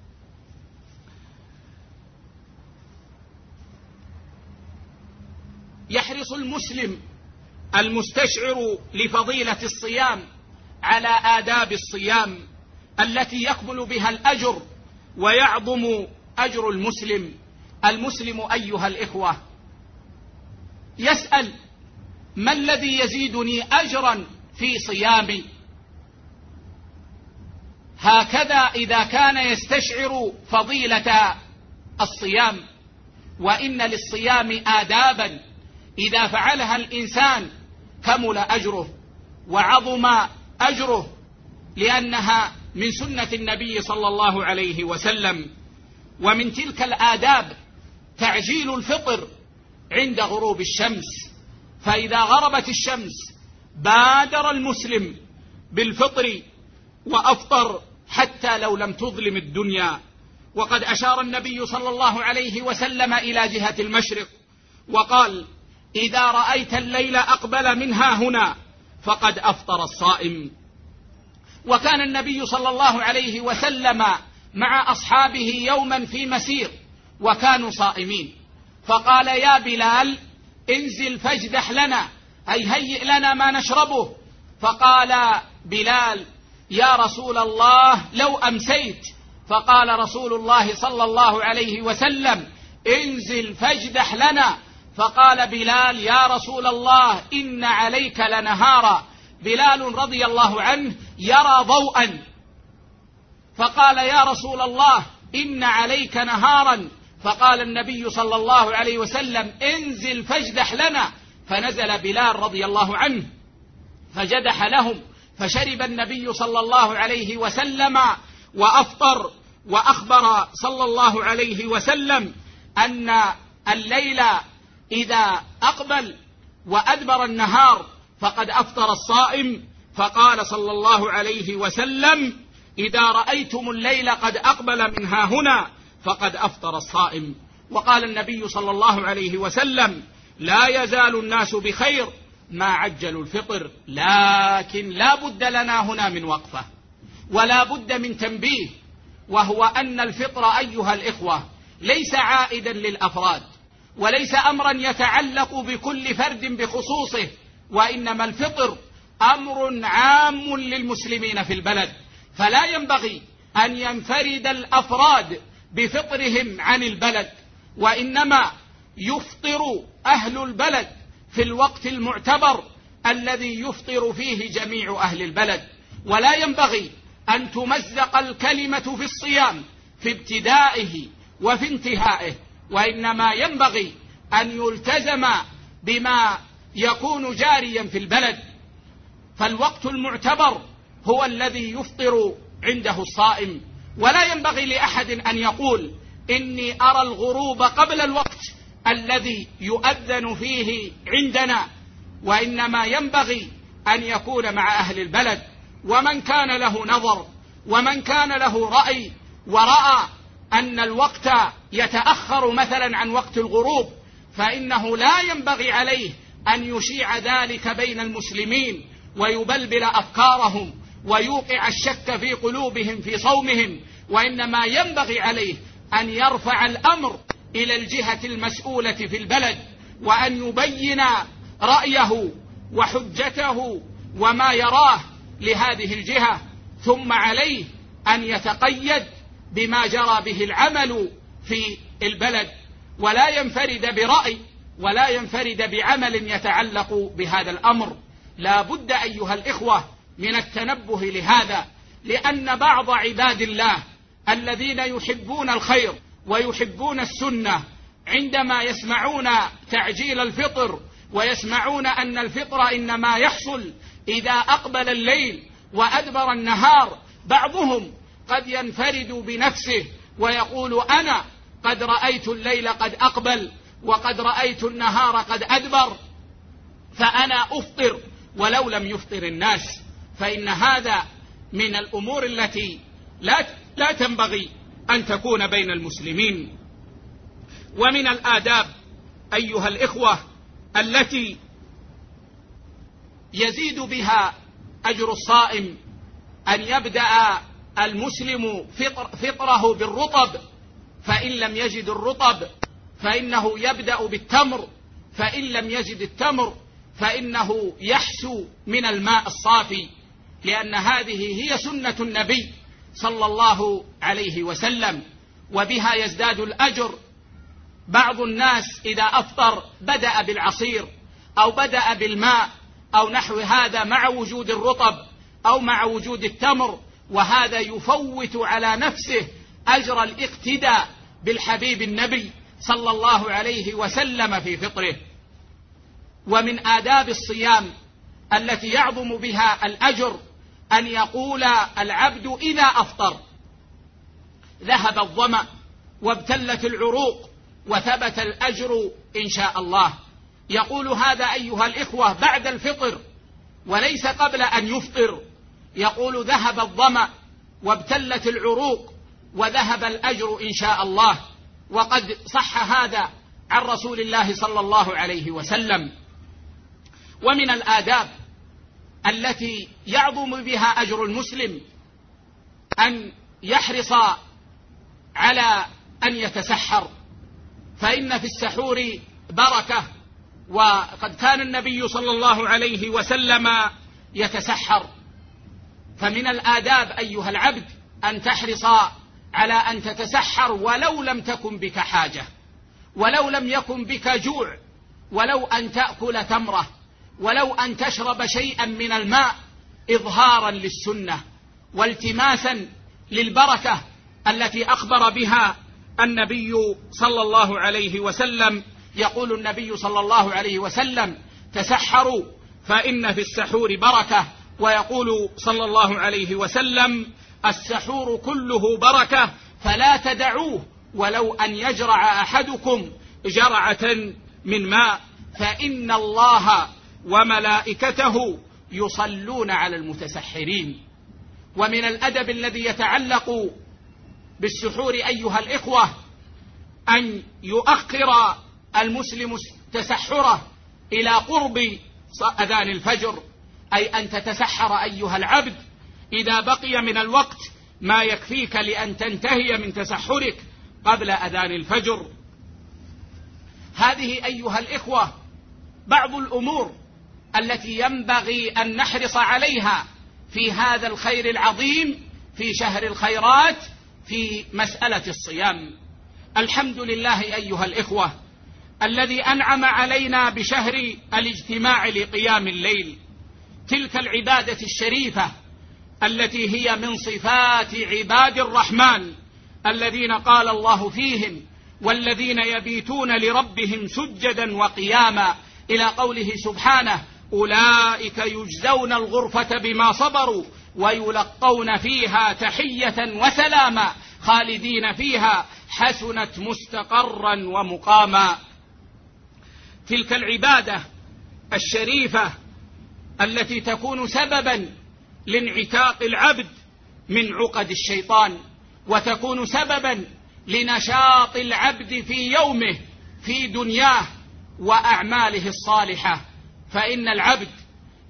يحرص المسلم المستشعر لفضيلة الصيام على آداب الصيام التي يقبل بها الأجر ويعظم أجر المسلم. المسلم أيها الإخوة يسأل: ما الذي يزيدني أجرا في صيامي؟ هكذا إذا كان يستشعر فضيلة الصيام. وإن للصيام آدابا إذا فعلها الإنسان كمل أجره وعظم أجره، لأنها من سنة النبي صلى الله عليه وسلم. ومن تلك الآداب تعجيل الفطر عند غروب الشمس، فإذا غربت الشمس بادر المسلم بالفطر وأفطر حتى لو لم تظلم الدنيا. وقد أشار النبي صلى الله عليه وسلم إلى جهة المشرق وقال: إذا رأيت الليل أقبل منها هنا فقد أفطر الصائم. وكان النبي صلى الله عليه وسلم مع أصحابه يوما في مسير وكانوا صائمين، فقال: يا بلال انزل فاجدح لنا، أي هيئ لنا ما نشربه. فقال بلال: يا رسول الله لو أمسيت. فقال رسول الله صلى الله عليه وسلم: انزل فاجدح لنا. فقال بلال: يا رسول الله إن عليك لنهارا. بلال رضي الله عنه يرى ضوءا، فقال: يا رسول الله إن عليك نهارا. فقال النبي صلى الله عليه وسلم: انزل فاجدح لنا. فنزل بلال رضي الله عنه فجدح لهم، فشرب النبي صلى الله عليه وسلم وأفطر. وأخبر صلى الله عليه وسلم أن الليل إذا أقبل وأدبر النهار فقد أفطر الصائم. فقال صلى الله عليه وسلم: إذا رأيتم الليل قد أقبل منها هنا فقد أفطر الصائم. وقال النبي صلى الله عليه وسلم: لا يزال الناس بخير ما عجلوا الفطر. لكن لا بد لنا هنا من وقفة ولا بد من تنبيه، وهو أن الفطر أيها الإخوة ليس عائدا للأفراد وليس أمرا يتعلق بكل فرد بخصوصه، وإنما الفطر أمر عام للمسلمين في البلد. فلا ينبغي أن ينفرد الأفراد بفطرهم عن البلد، وإنما يفطر أهل البلد في الوقت المعتبر الذي يفطر فيه جميع أهل البلد. ولا ينبغي أن تمزق الكلمة في الصيام في ابتدائه وفي انتهائه، وإنما ينبغي أن يلتزم بما يكون جاريا في البلد. فالوقت المعتبر هو الذي يفطر عنده الصائم. ولا ينبغي لأحد أن يقول إني أرى الغروب قبل الوقت الذي يؤذن فيه عندنا، وإنما ينبغي أن يكون مع أهل البلد. ومن كان له نظر ومن كان له رأي ورأى أن الوقت يتأخر مثلا عن وقت الغروب، فإنه لا ينبغي عليه أن يشيع ذلك بين المسلمين ويبلبل أفكارهم ويوقع الشك في قلوبهم في صومهم، وإنما ينبغي عليه أن يرفع الأمر إلى الجهة المسؤولة في البلد، وأن يبين رأيه وحجته وما يراه لهذه الجهة، ثم عليه أن يتقيد بما جرى به العمل في البلد، ولا ينفرد برأي ولا ينفرد بعمل يتعلق بهذا الأمر. لا بد أيها الإخوة من التنبه لهذا، لأن بعض عباد الله الذين يحبون الخير ويحبون السنة عندما يسمعون تعجيل الفطر ويسمعون أن الفطر إنما يحصل إذا أقبل الليل وأدبر النهار، بعضهم قد ينفرد بنفسه ويقول أنا قد رأيت الليل قد أقبل وقد رأيت النهار قد أدبر، فأنا أفطر ولو لم يفطر الناس. فإن هذا من الأمور التي لا, لا تنبغي أن تكون بين المسلمين. ومن الآداب أيها الإخوة التي يزيد بها أجر الصائم أن يبدأ المسلم فطر فطره بالرطب، فإن لم يجد الرطب فإنه يبدأ بالتمر، فإن لم يجد التمر فإنه يحسو من الماء الصافي، لأن هذه هي سنة النبي صلى الله عليه وسلم، وبها يزداد الأجر. بعض الناس إذا أفطر بدأ بالعصير أو بدأ بالماء أو نحو هذا مع وجود الرطب أو مع وجود التمر، وهذا يفوت على نفسه أجر الاقتداء بالحبيب النبي صلى الله عليه وسلم في فطره. ومن آداب الصيام التي يعظم بها الأجر أن يقول العبد إذا أفطر ذهب الظمأ وابتلت العروق وثبت الأجر إن شاء الله. يقول هذا أيها الإخوة بعد الفطر وليس قبل أن يفطر، يقول ذهب الظمأ وابتلت العروق وذهب الأجر إن شاء الله، وقد صح هذا عن رسول الله صلى الله عليه وسلم. ومن الآداب التي يعظم بها أجر المسلم أن يحرص على أن يتسحر، فإن في السحور بركة، وقد كان النبي صلى الله عليه وسلم يتسحر. فمن الآداب أيها العبد أن تحرص على أن تتسحر ولو لم تكن بك حاجة، ولو لم يكن بك جوع، ولو أن تأكل تمرة، ولو أن تشرب شيئا من الماء، إظهارا للسنة والتماسا للبركة التي أخبر بها النبي صلى الله عليه وسلم. يقول النبي صلى الله عليه وسلم تسحروا فإن في السحور بركة، ويقول صلى الله عليه وسلم السحور كله بركة فلا تدعوه ولو أن يجرع أحدكم جرعة من ماء، فإن الله وملائكته يصلون على المتسحرين. ومن الأدب الذي يتعلق بالسحور أيها الإخوة أن يؤخر المسلم تسحره إلى قرب أذان الفجر، أي أن تتسحر أيها العبد إذا بقي من الوقت ما يكفيك لأن تنتهي من تسحرك قبل أذان الفجر. هذه أيها الإخوة بعض الأمور التي ينبغي أن نحرص عليها في هذا الخير العظيم في شهر الخيرات في مسألة الصيام. الحمد لله أيها الإخوة الذي أنعم علينا بشهر الاجتماع لقيام الليل، تلك العبادة الشريفة التي هي من صفات عباد الرحمن الذين قال الله فيهم والذين يبيتون لربهم سجدا وقياما، إلى قوله سبحانه أولئك يجزون الغرفة بما صبروا ويلقون فيها تحية وسلاما خالدين فيها حسنت مستقرا ومقاما. تلك العبادة الشريفة التي تكون سببا لانعتاق العبد من عقد الشيطان، وتكون سببا لنشاط العبد في يومه في دنياه وأعماله الصالحة. فإن العبد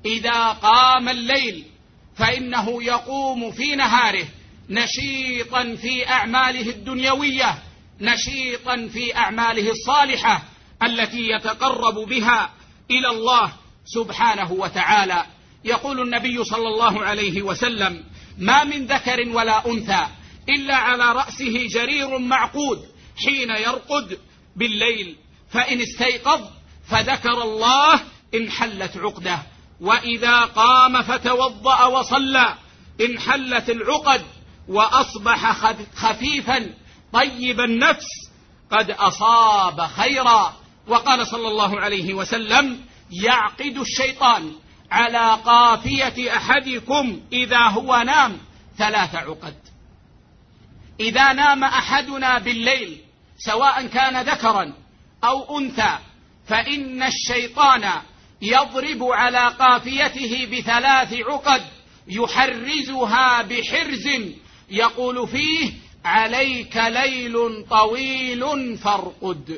إذا قام الليل فإنه يقوم في نهاره نشيطا في أعماله الدنيوية، نشيطا في أعماله الصالحة التي يتقرب بها إلى الله سبحانه وتعالى. يقول النبي صلى الله عليه وسلم: ما من ذكر ولا أنثى إلا على رأسه جرير معقود حين يرقد بالليل، فإن استيقظ فذكر الله انحلت عقده، وإذا قام فتوضأ وصلى انحلت العقد، وأصبح خفيفا طيب النفس قد أصاب خيرا. وقال صلى الله عليه وسلم: يعقد الشيطان على قافية أحدكم إذا هو نام ثلاث عقد. إذا نام أحدنا بالليل سواء كان ذكرا أو أنثى فإن الشيطان يضرب على قافيته بثلاث عقد يحرزها بحرز يقول فيه: عليك ليل طويل فارقد.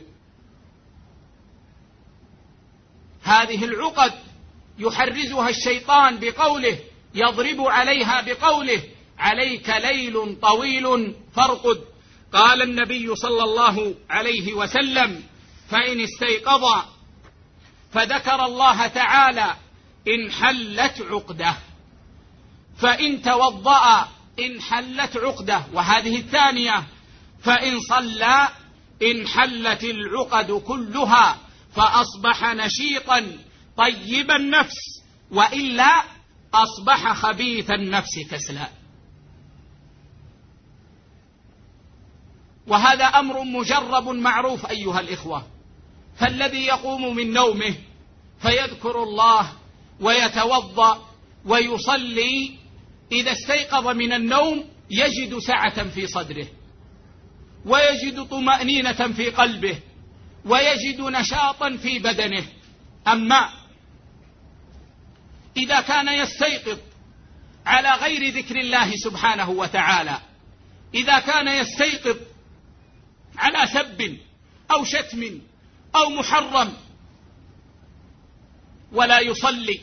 هذه العقد يحرزها الشيطان بقوله، يضرب عليها بقوله: عليك ليل طويل فارقد. قال النبي صلى الله عليه وسلم: فإن استيقظ فذكر الله تعالى انحلت عقده، فإن توضأ انحلت عقده، وهذه الثانية: فإن صلى انحلت العقد كلها فأصبح نشيطا طيب النفس، وإلا أصبح خبيث النفس كسلا. وهذا أمر مجرب معروف أيها الإخوة، فالذي يقوم من نومه فيذكر الله ويتوضأ ويصلي إذا استيقظ من النوم يجد سعة في صدره، ويجد طمأنينة في قلبه، ويجد نشاطا في بدنه. أما إذا كان يستيقظ على غير ذكر الله سبحانه وتعالى، إذا كان يستيقظ على سب أو شتم أو محرم ولا يصلي،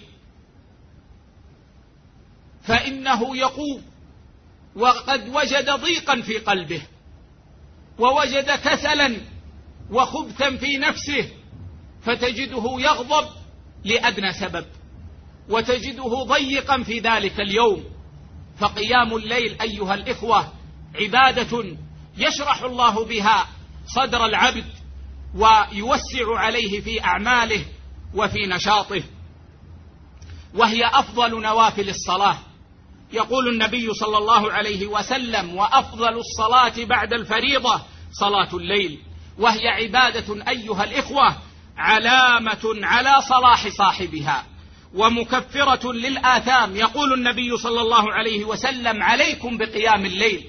فإنه يقوم وقد وجد ضيقا في قلبه، ووجد كسلا وخبثا في نفسه، فتجده يغضب لأدنى سبب، وتجده ضيقا في ذلك اليوم. فقيام الليل أيها الإخوة عبادة يشرح الله بها صدر العبد ويوسع عليه في أعماله وفي نشاطه، وهي أفضل نوافل الصلاة. يقول النبي صلى الله عليه وسلم: وأفضل الصلاة بعد الفريضة صلاة الليل، وهي عبادة أيها الإخوة علامة على صلاح صاحبها ومكفرة للآثام. يقول النبي صلى الله عليه وسلم: عليكم بقيام الليل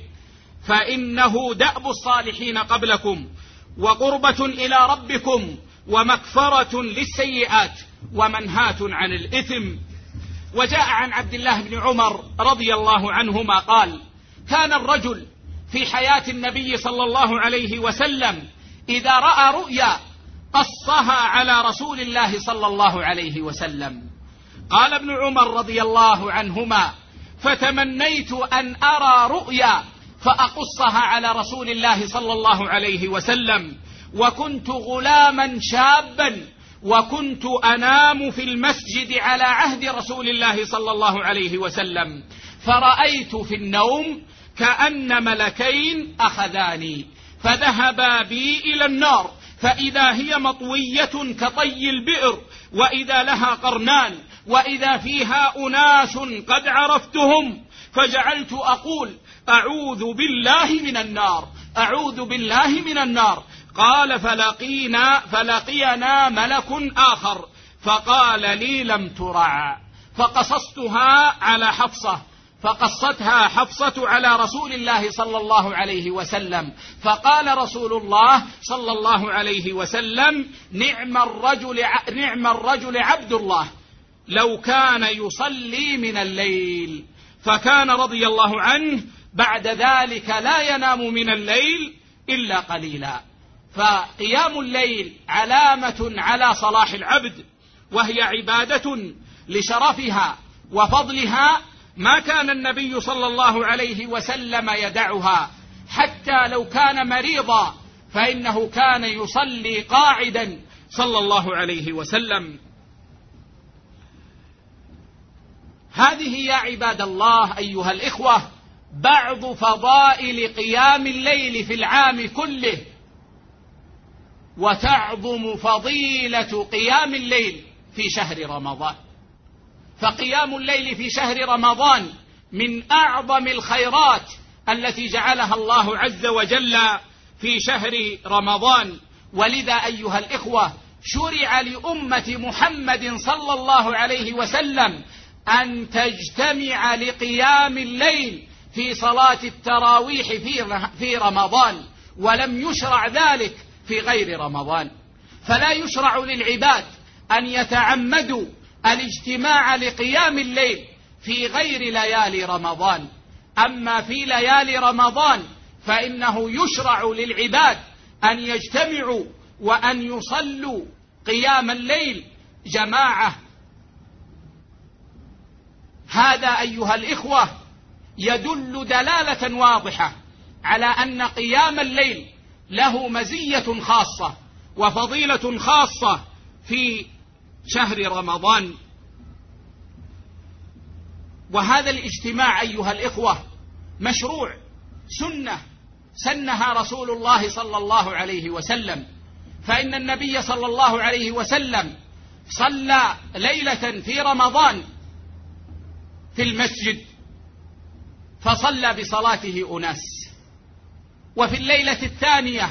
فإنه دأب الصالحين قبلكم وقربة إلى ربكم ومكفرة للسيئات ومنهاة عن الإثم. وجاء عن عبد الله بن عمر رضي الله عنهما قال: كان الرجل في حياة النبي صلى الله عليه وسلم إذا رأى رؤيا قصها على رسول الله صلى الله عليه وسلم. قال ابن عمر رضي الله عنهما: فتمنيت أن أرى رؤيا فأقصها على رسول الله صلى الله عليه وسلم، وكنت غلاما شابا، وكنت أنام في المسجد على عهد رسول الله صلى الله عليه وسلم، فرأيت في النوم كأن ملكين أخذاني فذهبا بي إلى النار، فإذا هي مطوية كطي البئر، وإذا لها قرنان، وإذا فيها أناس قد عرفتهم، فجعلت أقول: أعوذ بالله من النار، أعوذ بالله من النار. قال: فلقينا فلقينا ملك آخر فقال لي: لم ترع. فقصصتها على حفصة، فقصتها حفصة على رسول الله صلى الله عليه وسلم، فقال رسول الله صلى الله عليه وسلم: نعم الرجل نعم الرجل عبد الله لو كان يصلي من الليل. فكان رضي الله عنه بعد ذلك لا ينام من الليل إلا قليلا. فقيام الليل علامة على صلاح العبد، وهي عبادة لشرفها وفضلها ما كان النبي صلى الله عليه وسلم يدعها، حتى لو كان مريضا فإنه كان يصلي قاعدا صلى الله عليه وسلم. هذه يا عباد الله أيها الإخوة بعض فضائل قيام الليل في العام كله، وتعظم فضيلة قيام الليل في شهر رمضان. فقيام الليل في شهر رمضان من أعظم الخيرات التي جعلها الله عز وجل في شهر رمضان. ولذا أيها الإخوة شرع لأمة محمد صلى الله عليه وسلم أن تجتمع لقيام الليل في صلاة التراويح في رمضان، ولم يشرع ذلك في غير رمضان. فلا يشرع للعباد أن يتعمدوا الاجتماع لقيام الليل في غير ليالي رمضان. أما في ليالي رمضان فإنه يشرع للعباد أن يجتمعوا وأن يصلوا قيام الليل جماعة. هذا أيها الإخوة يدل دلالة واضحة على أن قيام الليل له مزية خاصة وفضيلة خاصة في شهر رمضان. وهذا الاجتماع أيها الإخوة مشروع، سنة سنها رسول الله صلى الله عليه وسلم. فإن النبي صلى الله عليه وسلم صلى ليلة في رمضان في المسجد فصلى بصلاته أناس، وفي الليلة الثانية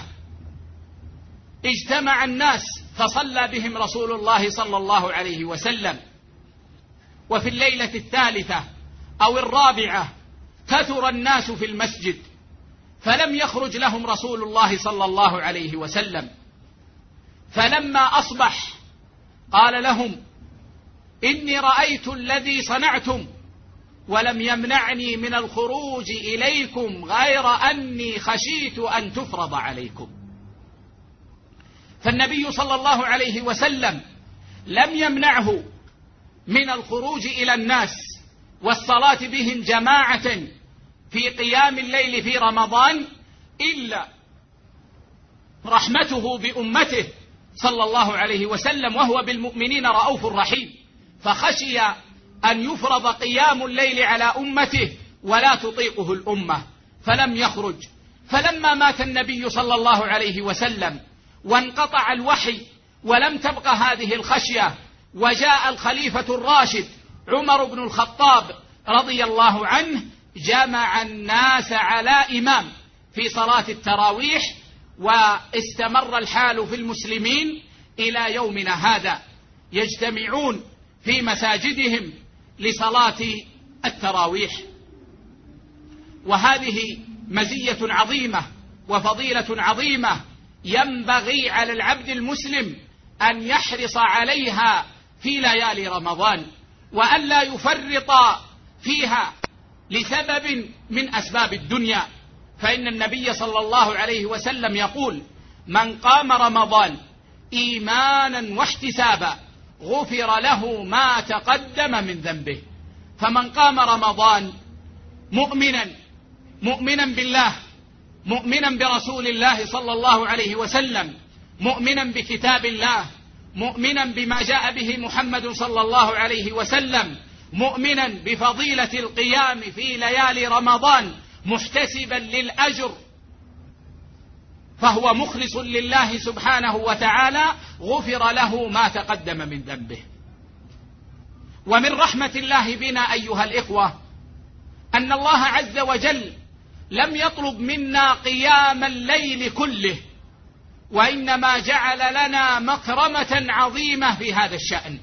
اجتمع الناس فصلى بهم رسول الله صلى الله عليه وسلم، وفي الليلة الثالثة أو الرابعة كثر الناس في المسجد فلم يخرج لهم رسول الله صلى الله عليه وسلم. فلما أصبح قال لهم: إني رأيت الذي صنعتم ولم يمنعني من الخروج إليكم غير أني خشيت أن تفرض عليكم. فالنبي صلى الله عليه وسلم لم يمنعه من الخروج إلى الناس والصلاة بهم جماعة في قيام الليل في رمضان إلا رحمته بأمته صلى الله عليه وسلم، وهو بالمؤمنين رؤوف رحيم، فخشي أن يفرض قيام الليل على أمته ولا تطيقه الأمة فلم يخرج. فلما مات النبي صلى الله عليه وسلم وانقطع الوحي ولم تبق هذه الخشية، وجاء الخليفة الراشد عمر بن الخطاب رضي الله عنه جمع الناس على إمام في صلاة التراويح، واستمر الحال في المسلمين إلى يومنا هذا يجتمعون في مساجدهم لصلاة التراويح. وهذه مزية عظيمة وفضيلة عظيمة ينبغي على العبد المسلم أن يحرص عليها في ليالي رمضان، وأن لا يفرط فيها لسبب من أسباب الدنيا. فإن النبي صلى الله عليه وسلم يقول: من قام رمضان إيمانا واحتسابا غفر له ما تقدم من ذنبه. فمن قام رمضان مؤمنا مؤمنا بالله، مؤمنا برسول الله صلى الله عليه وسلم، مؤمنا بكتاب الله، مؤمنا بما جاء به محمد صلى الله عليه وسلم، مؤمنا بفضيلة القيام في ليالي رمضان، محتسبا للأجر، فهو مخلص لله سبحانه وتعالى، غفر له ما تقدم من ذنبه. ومن رحمة الله بنا أيها الإخوة أن الله عز وجل لم يطلب منا قيام الليل كله، وإنما جعل لنا مكرمة عظيمة في هذا الشأن،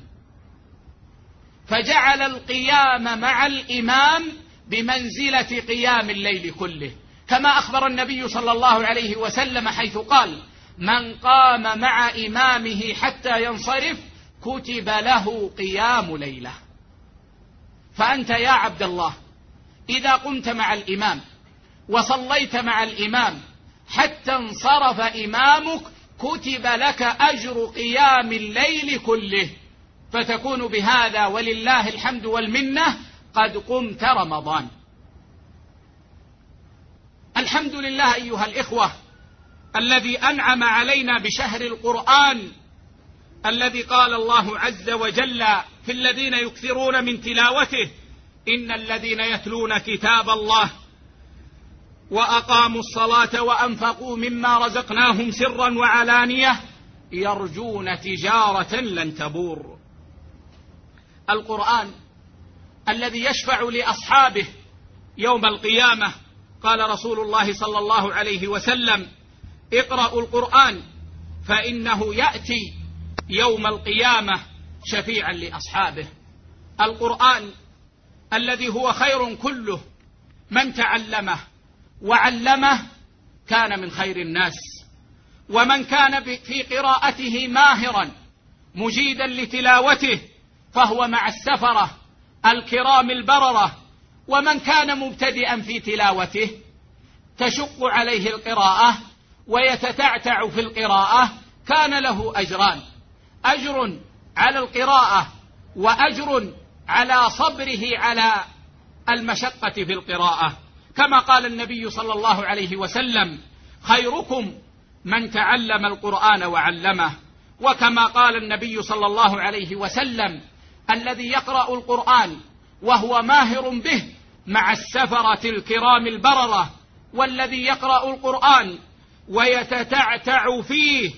فجعل القيام مع الإمام بمنزلة قيام الليل كله، كما أخبر النبي صلى الله عليه وسلم حيث قال: من قام مع إمامه حتى ينصرف كتب له قيام ليلة. فأنت يا عبد الله إذا قمت مع الإمام وصليت مع الإمام حتى انصرف إمامك كتب لك أجر قيام الليل كله، فتكون بهذا ولله الحمد والمنة قد قمت رمضان. الحمد لله أيها الإخوة الذي أنعم علينا بشهر القرآن، الذي قال الله عز وجل في الذين يكثرون من تلاوته: إن الذين يتلون كتاب الله وأقاموا الصلاة وأنفقوا مما رزقناهم سرا وعلانية يرجون تجارة لن تبور. القرآن الذي يشفع لأصحابه يوم القيامة، قال رسول الله صلى الله عليه وسلم: اقرأوا القرآن فإنه يأتي يوم القيامة شفيعا لأصحابه. القرآن الذي هو خير كله، من تعلمه وعلمه كان من خير الناس، ومن كان في قراءته ماهرا مجيدا لتلاوته فهو مع السفرة الكرام البررة، ومن كان مبتدئا في تلاوته تشق عليه القراءة ويتتعتع في القراءة كان له أجران: أجر على القراءة وأجر على صبره على المشقة في القراءة، كما قال النبي صلى الله عليه وسلم: خيركم من تعلم القرآن وعلمه. وكما قال النبي صلى الله عليه وسلم: الذي يقرأ القرآن وهو ماهر به مع السفرة الكرام البررة، والذي يقرأ القرآن ويتتعتع فيه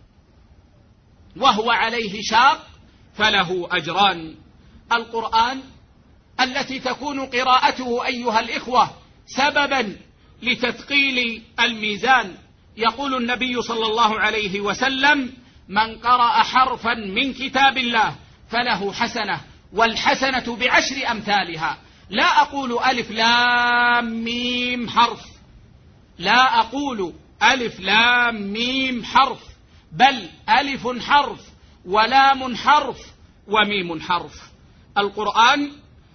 وهو عليه شاق فله أجران. القرآن التي تكون قراءته أيها الإخوة سببا لتثقيل الميزان، يقول النبي صلى الله عليه وسلم: من قرأ حرفا من كتاب الله فله حسنة، والحسنة بعشر أمثالها. لا أقول ألف لام ميم حرف، لا أقول ألف لام ميم حرف، بل ألف حرف ولام حرف وميم حرف. القرآن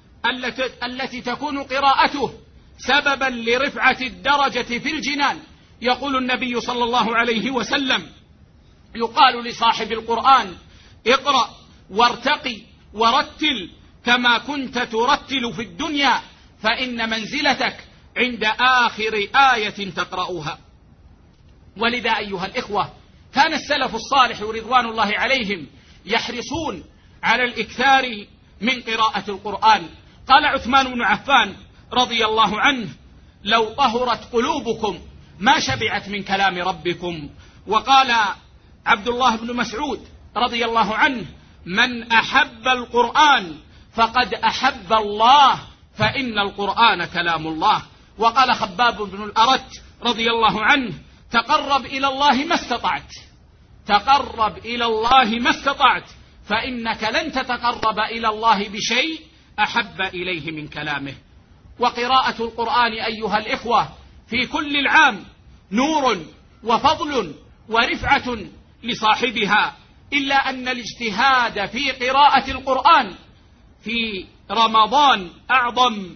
التي تكون قراءته سببا لرفعة الدرجة في الجنان، يقول النبي صلى الله عليه وسلم: يقال لصاحب القرآن: اقرأ وارتقي ورتل كما كنت ترتل في الدنيا، فإن منزلتك عند آخر آية تقرأها. ولذا أيها الإخوة كان السلف الصالح رضوان الله عليهم يحرصون على الإكثار من قراءة القرآن. قال عثمان بن عفان رضي الله عنه: لو طهرت قلوبكم ما شبعت من كلام ربكم. وقال عبد الله بن مسعود رضي الله عنه: من أحب القرآن فقد أحب الله، فإن القرآن كلام الله. وقال خباب بن الأرت رضي الله عنه: تقرب إلى الله ما استطعت، تقرب إلى الله ما استطعت، فإنك لن تتقرب إلى الله بشيء أحب إليه من كلامه. وقراءة القرآن أيها الإخوة في كل العام نور وفضل ورفعة لصاحبها، إلا أن الاجتهاد في قراءة القرآن في رمضان أعظم،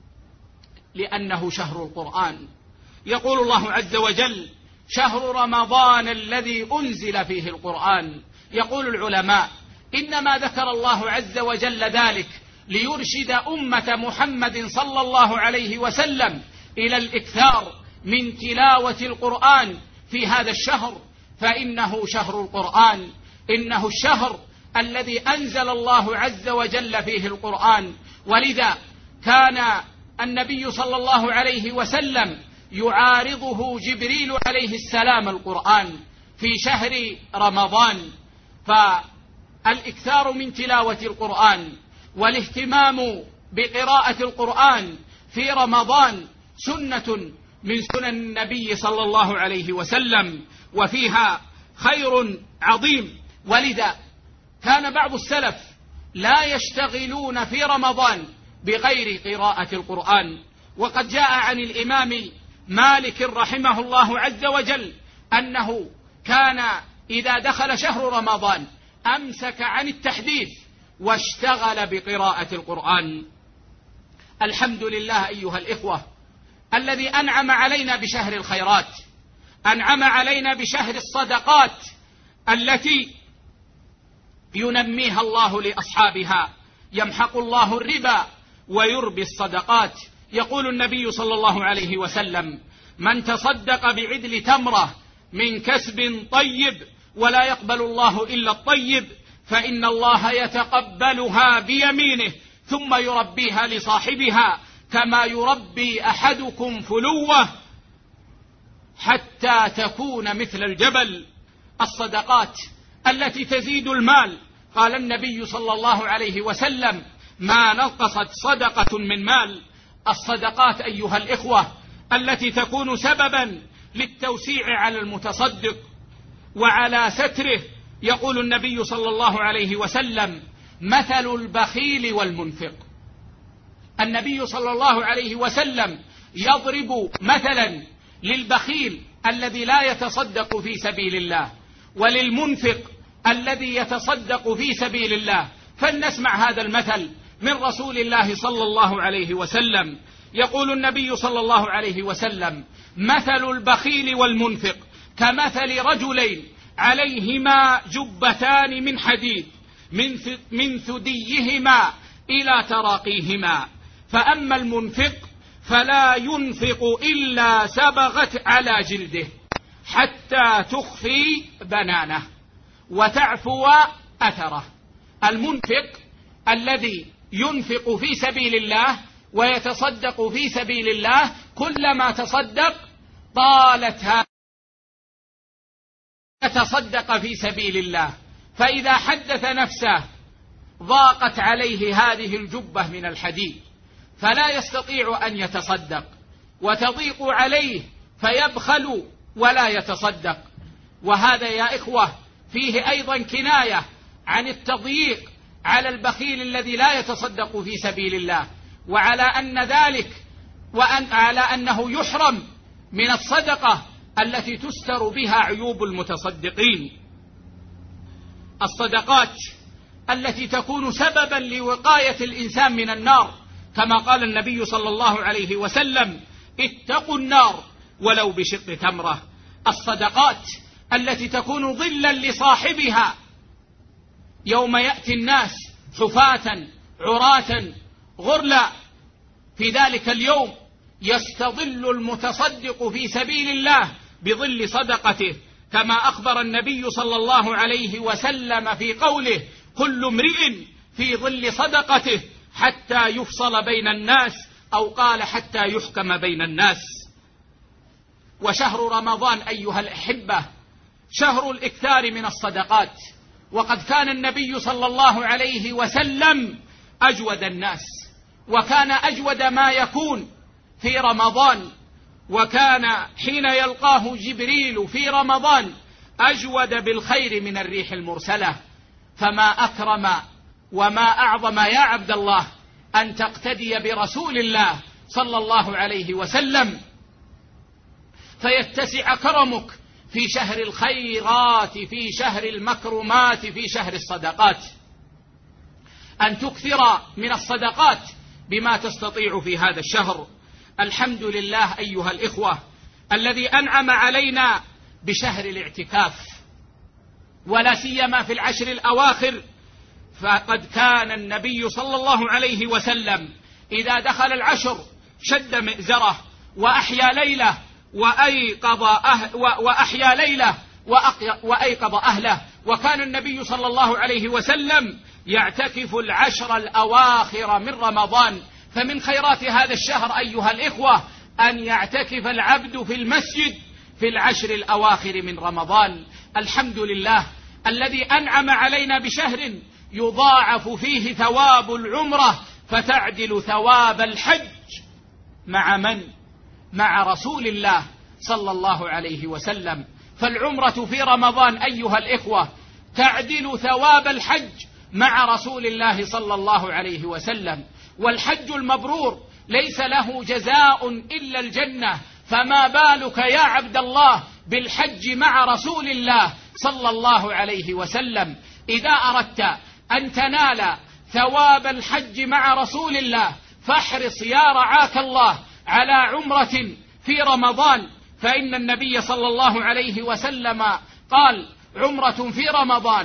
لأنه شهر القرآن. يقول الله عز وجل: شهر رمضان الذي أنزل فيه القرآن. يقول العلماء: إنما ذكر الله عز وجل ذلك ليرشد أمة محمد صلى الله عليه وسلم إلى الإكثار من تلاوة القرآن في هذا الشهر، فإنه شهر القرآن، إنه الشهر الذي أنزل الله عز وجل فيه القرآن. ولذا كان النبي صلى الله عليه وسلم يعارضه جبريل عليه السلام القرآن في شهر رمضان. فالإكثار من تلاوة القرآن والاهتمام بقراءة القرآن في رمضان سنة من سنن النبي صلى الله عليه وسلم، وفيها خير عظيم. ولذا كان بعض السلف لا يشتغلون في رمضان بغير قراءة القرآن. وقد جاء عن الإمام مالك رحمه الله عز وجل أنه كان إذا دخل شهر رمضان أمسك عن التحديث واشتغل بقراءة القرآن. الحمد لله أيها الإخوة الذي أنعم علينا بشهر الخيرات، أنعم علينا بشهر الصدقات التي ينميها الله لأصحابها. يمحق الله الربا ويربي الصدقات. يقول النبي صلى الله عليه وسلم: من تصدق بعدل تمرة من كسب طيب ولا يقبل الله إلا الطيب فإن الله يتقبلها بيمينه ثم يربيها لصاحبها كما يربي أحدكم فلوه حتى تكون مثل الجبل. الصدقات التي تزيد المال، قال النبي صلى الله عليه وسلم: ما نقصت صدقة من مال. الصدقات أيها الإخوة التي تكون سببا للتوسيع على المتصدق وعلى ستره. يقول النبي صلى الله عليه وسلم: مثل البخيل والمنفق. النبي صلى الله عليه وسلم يضرب مثلا للبخيل الذي لا يتصدق في سبيل الله وللمنفق الذي يتصدق في سبيل الله. فلنسمع هذا المثل من رسول الله صلى الله عليه وسلم. يقول النبي صلى الله عليه وسلم: مثل البخيل والمنفق كمثل رجلين عليهما جبتان من حديد من ثديهما إلى تراقيهما، فأما المنفق فلا ينفق إلا سبغت على جلده حتى تخفي بنانه وتعفو أثره. المنفق الذي ينفق في سبيل الله ويتصدق في سبيل الله كلما تصدق طالت هذه يتصدق في سبيل الله، فإذا حدث نفسه ضاقت عليه هذه الجبة من الحديد فلا يستطيع أن يتصدق، وتضيق عليه فيبخل ولا يتصدق. وهذا يا إخوة فيه أيضا كناية عن التضييق على البخيل الذي لا يتصدق في سبيل الله، وعلى أن ذلك وأن على أنه يحرم من الصدقة التي تستر بها عيوب المتصدقين. الصدقات التي تكون سببا لوقاية الإنسان من النار، كما قال النبي صلى الله عليه وسلم: اتقوا النار ولو بشق تمرة. الصدقات التي تكون ظلا لصاحبها يوم يأتي الناس حفاة عراة غرلا، في ذلك اليوم يستظل المتصدق في سبيل الله بظل صدقته، كما أخبر النبي صلى الله عليه وسلم في قوله: كل امرئ في ظل صدقته حتى يفصل بين الناس، أو قال حتى يحكم بين الناس. وشهر رمضان أيها الأحبة شهر الإكثار من الصدقات، وقد كان النبي صلى الله عليه وسلم أجود الناس، وكان أجود ما يكون في رمضان، وكان حين يلقاه جبريل في رمضان أجود بالخير من الريح المرسلة. فما أكرم وما أعظم يا عبد الله أن تقتدي برسول الله صلى الله عليه وسلم، فيتسع كرمك في شهر الخيرات، في شهر المكرمات، في شهر الصدقات، أن تكثر من الصدقات بما تستطيع في هذا الشهر. الحمد لله أيها الإخوة الذي أنعم علينا بشهر الاعتكاف، ولا سيما في العشر الأواخر، فقد كان النبي صلى الله عليه وسلم إذا دخل العشر شد مئزره وأحيا ليله وأيقظ أهل وأحيا ليله وأيقظ أهله. وكان النبي صلى الله عليه وسلم يعتكف العشر الأواخر من رمضان. فمن خيرات هذا الشهر أيها الإخوة أن يعتكف العبد في المسجد في العشر الأواخر من رمضان. الحمد لله الذي أنعم علينا بشهر يضاعف فيه ثواب العمرة فتعدل ثواب الحج. مع من؟ مع رسول الله صلى الله عليه وسلم. فالعمرة في رمضان أيها الإخوة تعدل ثواب الحج مع رسول الله صلى الله عليه وسلم. والحج المبرور ليس له جزاء إلا الجنة، فما بالك يا عبد الله بالحج مع رسول الله صلى الله عليه وسلم. إذا أردت أن تنال ثواب الحج مع رسول الله فاحرص يا رعاك الله على عمرة في رمضان، فإن النبي صلى الله عليه وسلم قال: عمرة في رمضان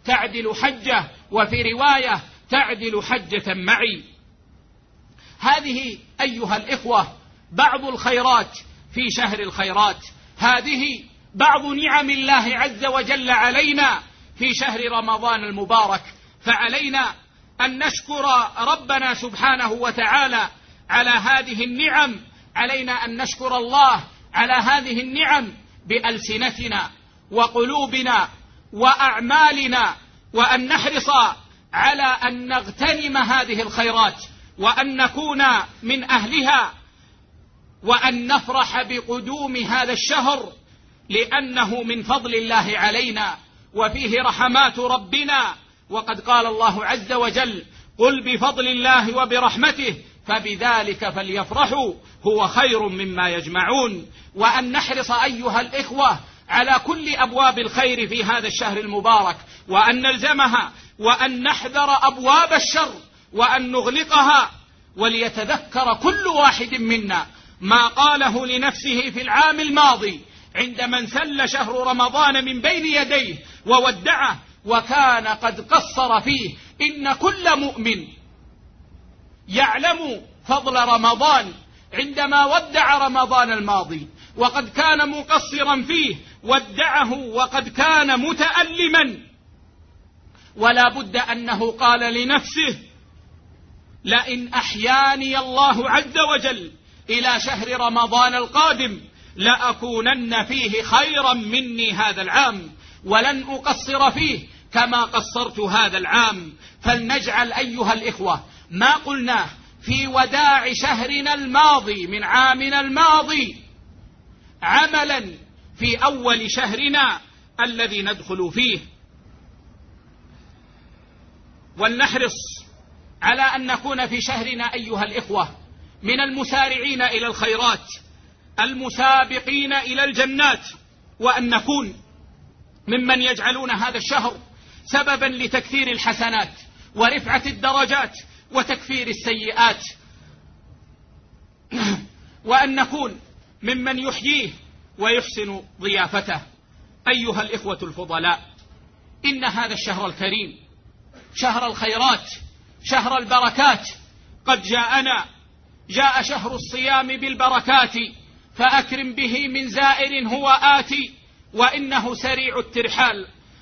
تعدل حجة، وفي رواية تعدل حجة معي. هذه أيها الإخوة بعض الخيرات في شهر الخيرات، هذه بعض نعم الله عز وجل علينا في شهر رمضان المبارك. فعلينا أن نشكر ربنا سبحانه وتعالى على هذه النعم، علينا أن نشكر الله على هذه النعم بألسنتنا وقلوبنا وأعمالنا، وأن نحرص على أن نغتنم هذه الخيرات وأن نكون من أهلها، وأن نفرح بقدوم هذا الشهر لأنه من فضل الله علينا وفيه رحمات ربنا. وقد قال الله عز وجل: قل بفضل الله وبرحمته فبذلك فليفرحوا هو خير مما يجمعون. وأن نحرص أيها الإخوة على كل أبواب الخير في هذا الشهر المبارك، وأن نلزمها، وأن نحذر أبواب الشر وأن نغلقها. وليتذكر كل واحد منا ما قاله لنفسه في العام الماضي عندما انسل شهر رمضان من بين يديه وودعه وكان قد قصر فيه. إن كل مؤمن يعلم فضل رمضان عندما ودع رمضان الماضي وقد كان مقصرا فيه، ودعه وقد كان متألما، ولا بد أنه قال لنفسه: لئن أحياني الله عز وجل إلى شهر رمضان القادم لأكونن فيه خيرا مني هذا العام، ولن أقصر فيه كما قصرت هذا العام. فلنجعل أيها الإخوة ما قلناه في وداع شهرنا الماضي من عامنا الماضي عملا في أول شهرنا الذي ندخل فيه، ولنحرص على أن نكون في شهرنا أيها الإخوة من المسارعين إلى الخيرات، المسابقين إلى الجنات، وأن نكون ممن يجعلون هذا الشهر سببا لتكثير الحسنات ورفعة الدرجات وتكفير السيئات، وأن نكون ممن يحييه ويحسن ضيافته. أيها الإخوة الفضلاء، إن هذا الشهر الكريم شهر الخيرات، شهر البركات قد جاءنا. جاء شهر الصيام بالبركات فأكرم به من زائر هو آتي وإنه سريع الترحال.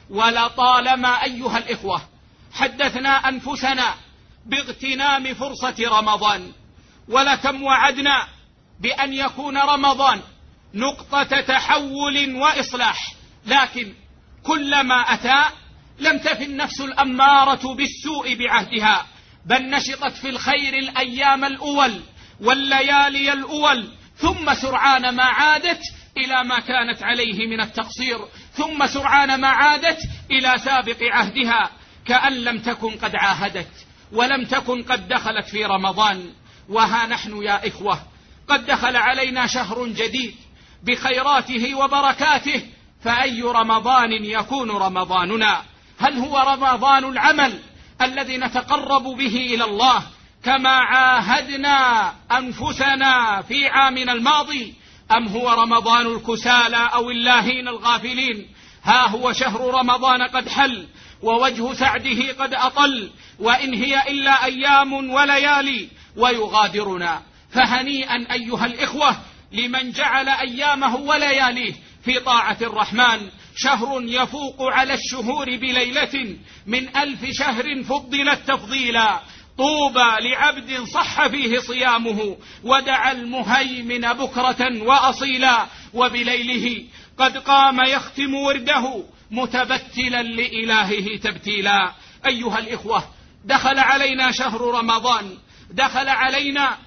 ولطالما أيها الإخوة حدثنا أنفسنا باغتنام فرصة رمضان، ولكم وعدنا بأن يكون رمضان نقطة تحول وإصلاح، لكن كلما أتى لم تفن النفس الأمارة بالسوء بعهدها، بل نشطت في الخير الأيام الأول والليالي الأول، ثم سرعان ما عادت إلى ما كانت عليه من التقصير، ثم سرعان ما عادت إلى سابق عهدها كأن لم تكن قد عاهدت ولم تكن قد دخلت في رمضان. وها نحن يا إخوة قد دخل علينا شهر جديد بخيراته وبركاته، فأي رمضان يكون رمضاننا؟ هل هو رمضان العمل الذي نتقرب به إلى الله كما عاهدنا أنفسنا في عامنا الماضي، أم هو رمضان الكسالى أو اللاهين الغافلين؟ ها هو شهر رمضان قد حل ووجه سعده قد أطل، وإن هي إلا أيام وليالي ويغادرنا. فهنيئا أيها الإخوة لمن جعل أيامه ولياليه في طاعة الرحمن. شهر يفوق على الشهور بليلة من ألف شهر فضلت تفضيلا، طوبى لعبد صح فيه صيامه ودعا المهيمن بكرة وأصيلا، وبليله قد قام يختم ورده متبتلا لإلهه تبتيلا. أيها الإخوة دخل علينا شهر رمضان، دخل علينا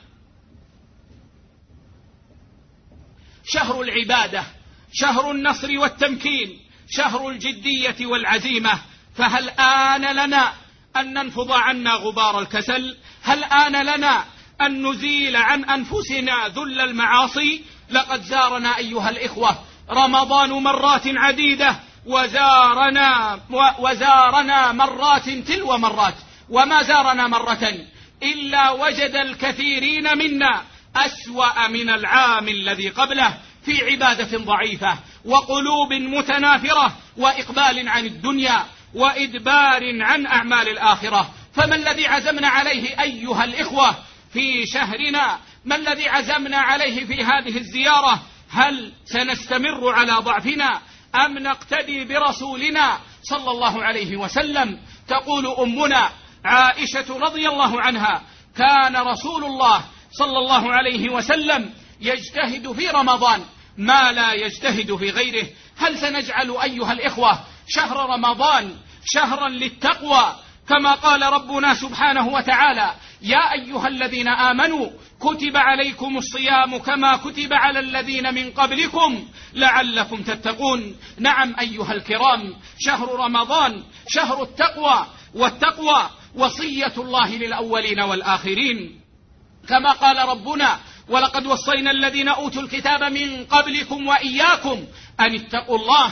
شهر العبادة، شهر النصر والتمكين، شهر الجدية والعزيمة. فهل آن لنا أن ننفض عنا غبار الكسل؟ هل آن لنا أن نزيل عن أنفسنا ذل المعاصي؟ لقد زارنا أيها الإخوة رمضان مرات عديدة، وزارنا وزارنا مرات تلو مرات، وما زارنا مرة إلا وجد الكثيرين منا أسوأ من العام الذي قبله في عبادة ضعيفة وقلوب متنافرة وإقبال عن الدنيا وإدبار عن أعمال الآخرة. فما الذي عزمنا عليه أيها الإخوة في شهرنا؟ ما الذي عزمنا عليه في هذه الزيارة؟ هل سنستمر على ضعفنا أم نقتدي برسولنا صلى الله عليه وسلم؟ تقول أمنا عائشة رضي الله عنها: كان رسول الله صلى الله عليه وسلم يجتهد في رمضان ما لا يجتهد في غيره. هل سنجعل أيها الإخوة شهر رمضان شهرا للتقوى كما قال ربنا سبحانه وتعالى: يا أيها الذين آمنوا كتب عليكم الصيام كما كتب على الذين من قبلكم لعلكم تتقون؟ نعم أيها الكرام، شهر رمضان شهر التقوى، والتقوى وصية الله للأولين والآخرين، كما قال ربنا: ولقد وصينا الذين أوتوا الكتاب من قبلكم وإياكم أن اتقوا الله.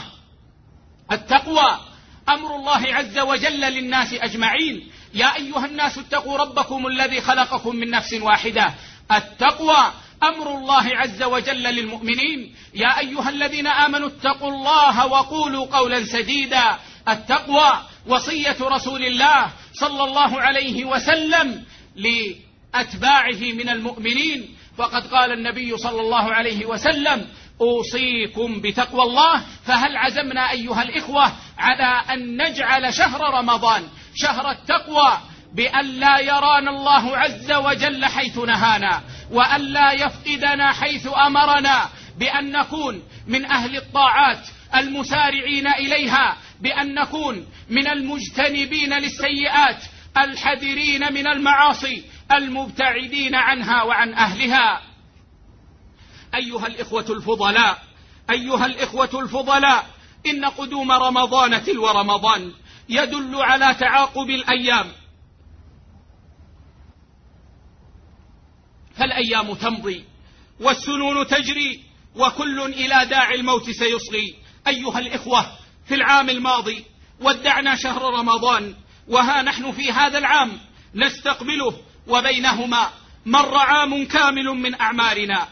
التقوى أمر الله عز وجل للناس أجمعين. يا أيها الناس اتقوا ربكم الذي خلقكم من نفس واحدة. التقوى أمر الله عز وجل للمؤمنين. يا أيها الذين آمنوا اتقوا الله وقولوا قولا سديدا. التقوى وصية رسول الله صلى الله عليه وسلم لأتباعه من المؤمنين، فقد قال النبي صلى الله عليه وسلم: أوصيكم بتقوى الله. فهل عزمنا أيها الإخوة على أن نجعل شهر رمضان شهر التقوى، بأن لا يرانا الله عز وجل حيث نهانا، وأن لا يفقدنا حيث أمرنا، بأن نكون من أهل الطاعات المسارعين إليها، بأن نكون من المجتنبين للسيئات الحذرين من المعاصي المبتعدين عنها وعن أهلها. أيها الإخوة الفضلاء أيها الإخوة الفضلاء إن قدوم رمضان تلو رمضان يدل على تعاقب الأيام، فالأيام تمضي والسنون تجري وكل إلى داعي الموت سيصغي. أيها الإخوة، في العام الماضي ودعنا شهر رمضان، وها نحن في هذا العام نستقبله، وبينهما مر عام كامل من أعمارنا،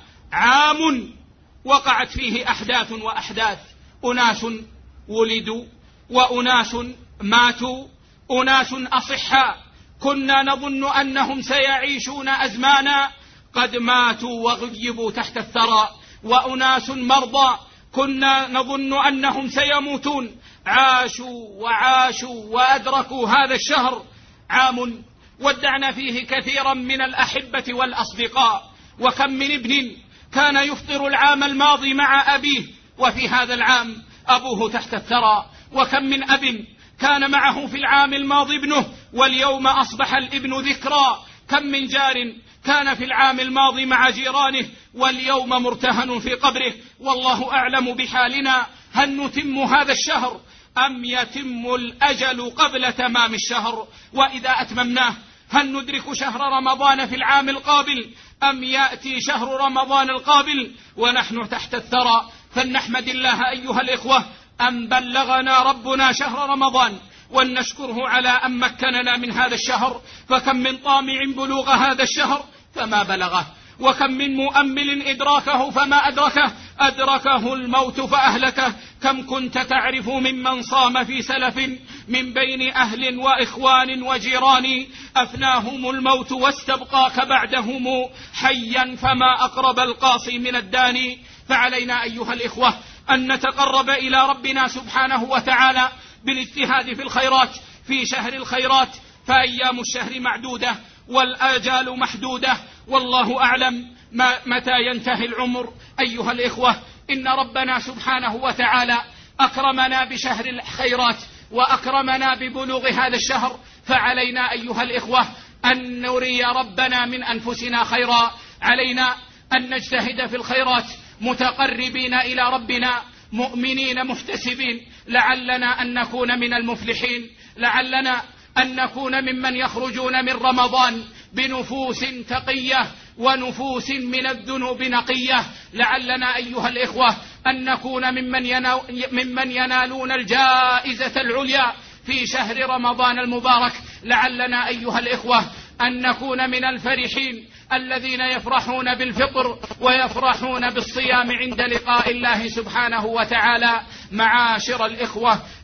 عام وقعت فيه أحداث وأحداث، أناس ولدوا وأناس ماتوا، أناس أصحاء كنا نظن أنهم سيعيشون أزمانا قد ماتوا وغيبوا تحت الثرى، وأناس مرضى كنا نظن أنهم سيموتون عاشوا وعاشوا وأدركوا هذا الشهر. عام ودعنا فيه كثيرا من الأحبة والأصدقاء، وكم من ابن كان يفطر العام الماضي مع أبيه وفي هذا العام أبوه تحت الثرى، وكم من أب كان معه في العام الماضي ابنه واليوم أصبح الابن ذكرى، كم من جار كان في العام الماضي مع جيرانه واليوم مرتهن في قبره. والله أعلم بحالنا، هل نتم هذا الشهر أم يتم الأجل قبل تمام الشهر؟ وإذا أتممناه هل ندرك شهر رمضان في العام القابل أم يأتي شهر رمضان القابل ونحن تحت الثرى؟ فلنحمد الله أيها الإخوة أن بلغنا ربنا شهر رمضان، ولنشكره على أن مكننا من هذا الشهر، فكم من طامع بلوغ هذا الشهر فما بلغه، وكم من مؤمل إدراكه فما أدركه، أدركه الموت فأهلكه. كم كنت تعرف ممن صام في سلف من بين أهل وإخوان وجيران أفناهم الموت واستبقاك بعدهم حيا، فما أقرب القاصي من الداني. فعلينا أيها الإخوة أن نتقرب إلى ربنا سبحانه وتعالى بالاجتهاد في الخيرات في شهر الخيرات، فأيام الشهر معدودة والآجال محدودة، والله أعلم ما متى ينتهي العمر. أيها الإخوة، إن ربنا سبحانه وتعالى أكرمنا بشهر الخيرات وأكرمنا ببلوغ هذا الشهر، فعلينا أيها الإخوة أن نري ربنا من أنفسنا خيرا. علينا أن نجتهد في الخيرات متقربين إلى ربنا مؤمنين محتسبين، لعلنا أن نكون من المفلحين، لعلنا أن نكون ممن يخرجون من رمضان بنفوس تقية ونفوس من الذنوب نقية، لعلنا أيها الإخوة أن نكون ممن, ينا... ممن ينالون الجائزة العليا في شهر رمضان المبارك، لعلنا أيها الإخوة أن نكون من الفرحين الذين يفرحون بالفطر ويفرحون بالصيام عند لقاء الله سبحانه وتعالى. معاشر الإخوة،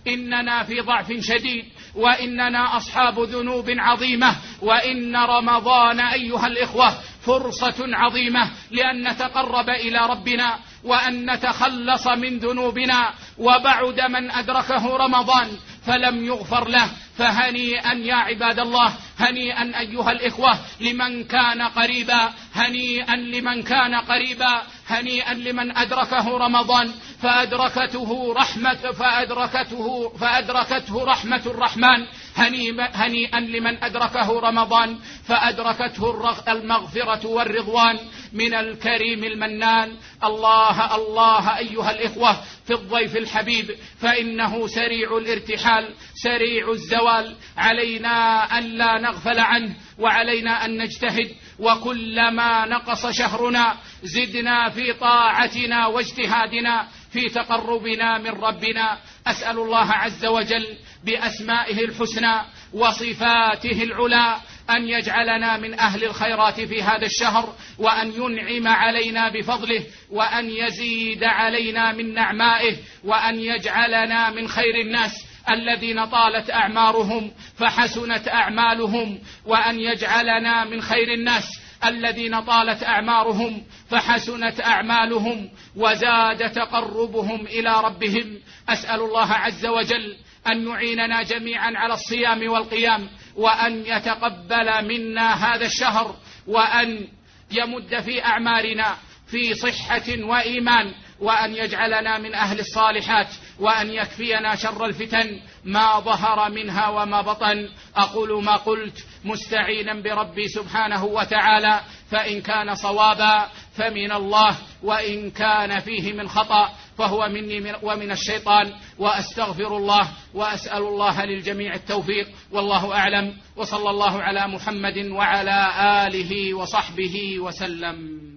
إننا في ضعف شديد، وإننا أصحاب ذنوب عظيمة، وإن رمضان أيها الإخوة فرصة عظيمة لأن نتقرب إلى ربنا وأن نتخلص من ذنوبنا. وبعد من أدركه رمضان فلم يغفر له، فهنيئا يا عباد الله، هنيئا أيها الإخوة لمن كان قريبا، هنيئا لمن كان قريبا، هنيئا لمن أدركه رمضان فأدركته رحمة فأدركته فأدركته رحمة الرحمن، هنيئا لمن أدركه رمضان فأدركته المغفرة والرضوان من الكريم المنان. الله الله أيها الإخوة في الضيف الحبيب، فإنه سريع الارتحال سريع الزوال، علينا أن لا نغفل عنه، وعلينا أن نجتهد، وكلما نقص شهرنا زدنا في طاعتنا واجتهادنا في تقربنا من ربنا. أسأل الله عز وجل بأسمائه الحسنى وصفاته العلى أن يجعلنا من أهل الخيرات في هذا الشهر، وأن ينعم علينا بفضله، وأن يزيد علينا من نعمائه، وأن يجعلنا من خير الناس الذين طالت أعمارهم فحسنت أعمالهم، وأن يجعلنا من خير الناس الذين طالت أعمارهم فحسنت أعمالهم وزاد تقربهم إلى ربهم. أسأل الله عز وجل أن يعيننا جميعا على الصيام والقيام، وأن يتقبل منا هذا الشهر، وأن يمد في أعمارنا في صحة وإيمان، وأن يجعلنا من أهل الصالحات، وأن يكفينا شر الفتن ما ظهر منها وما بطن. أقول ما قلت مستعينا بربي سبحانه وتعالى، فإن كان صوابا فمن الله، وإن كان فيه من خطأ فهو مني ومن الشيطان، وأستغفر الله وأسأل الله للجميع التوفيق، والله أعلم، وصلى الله على محمد وعلى آله وصحبه وسلم.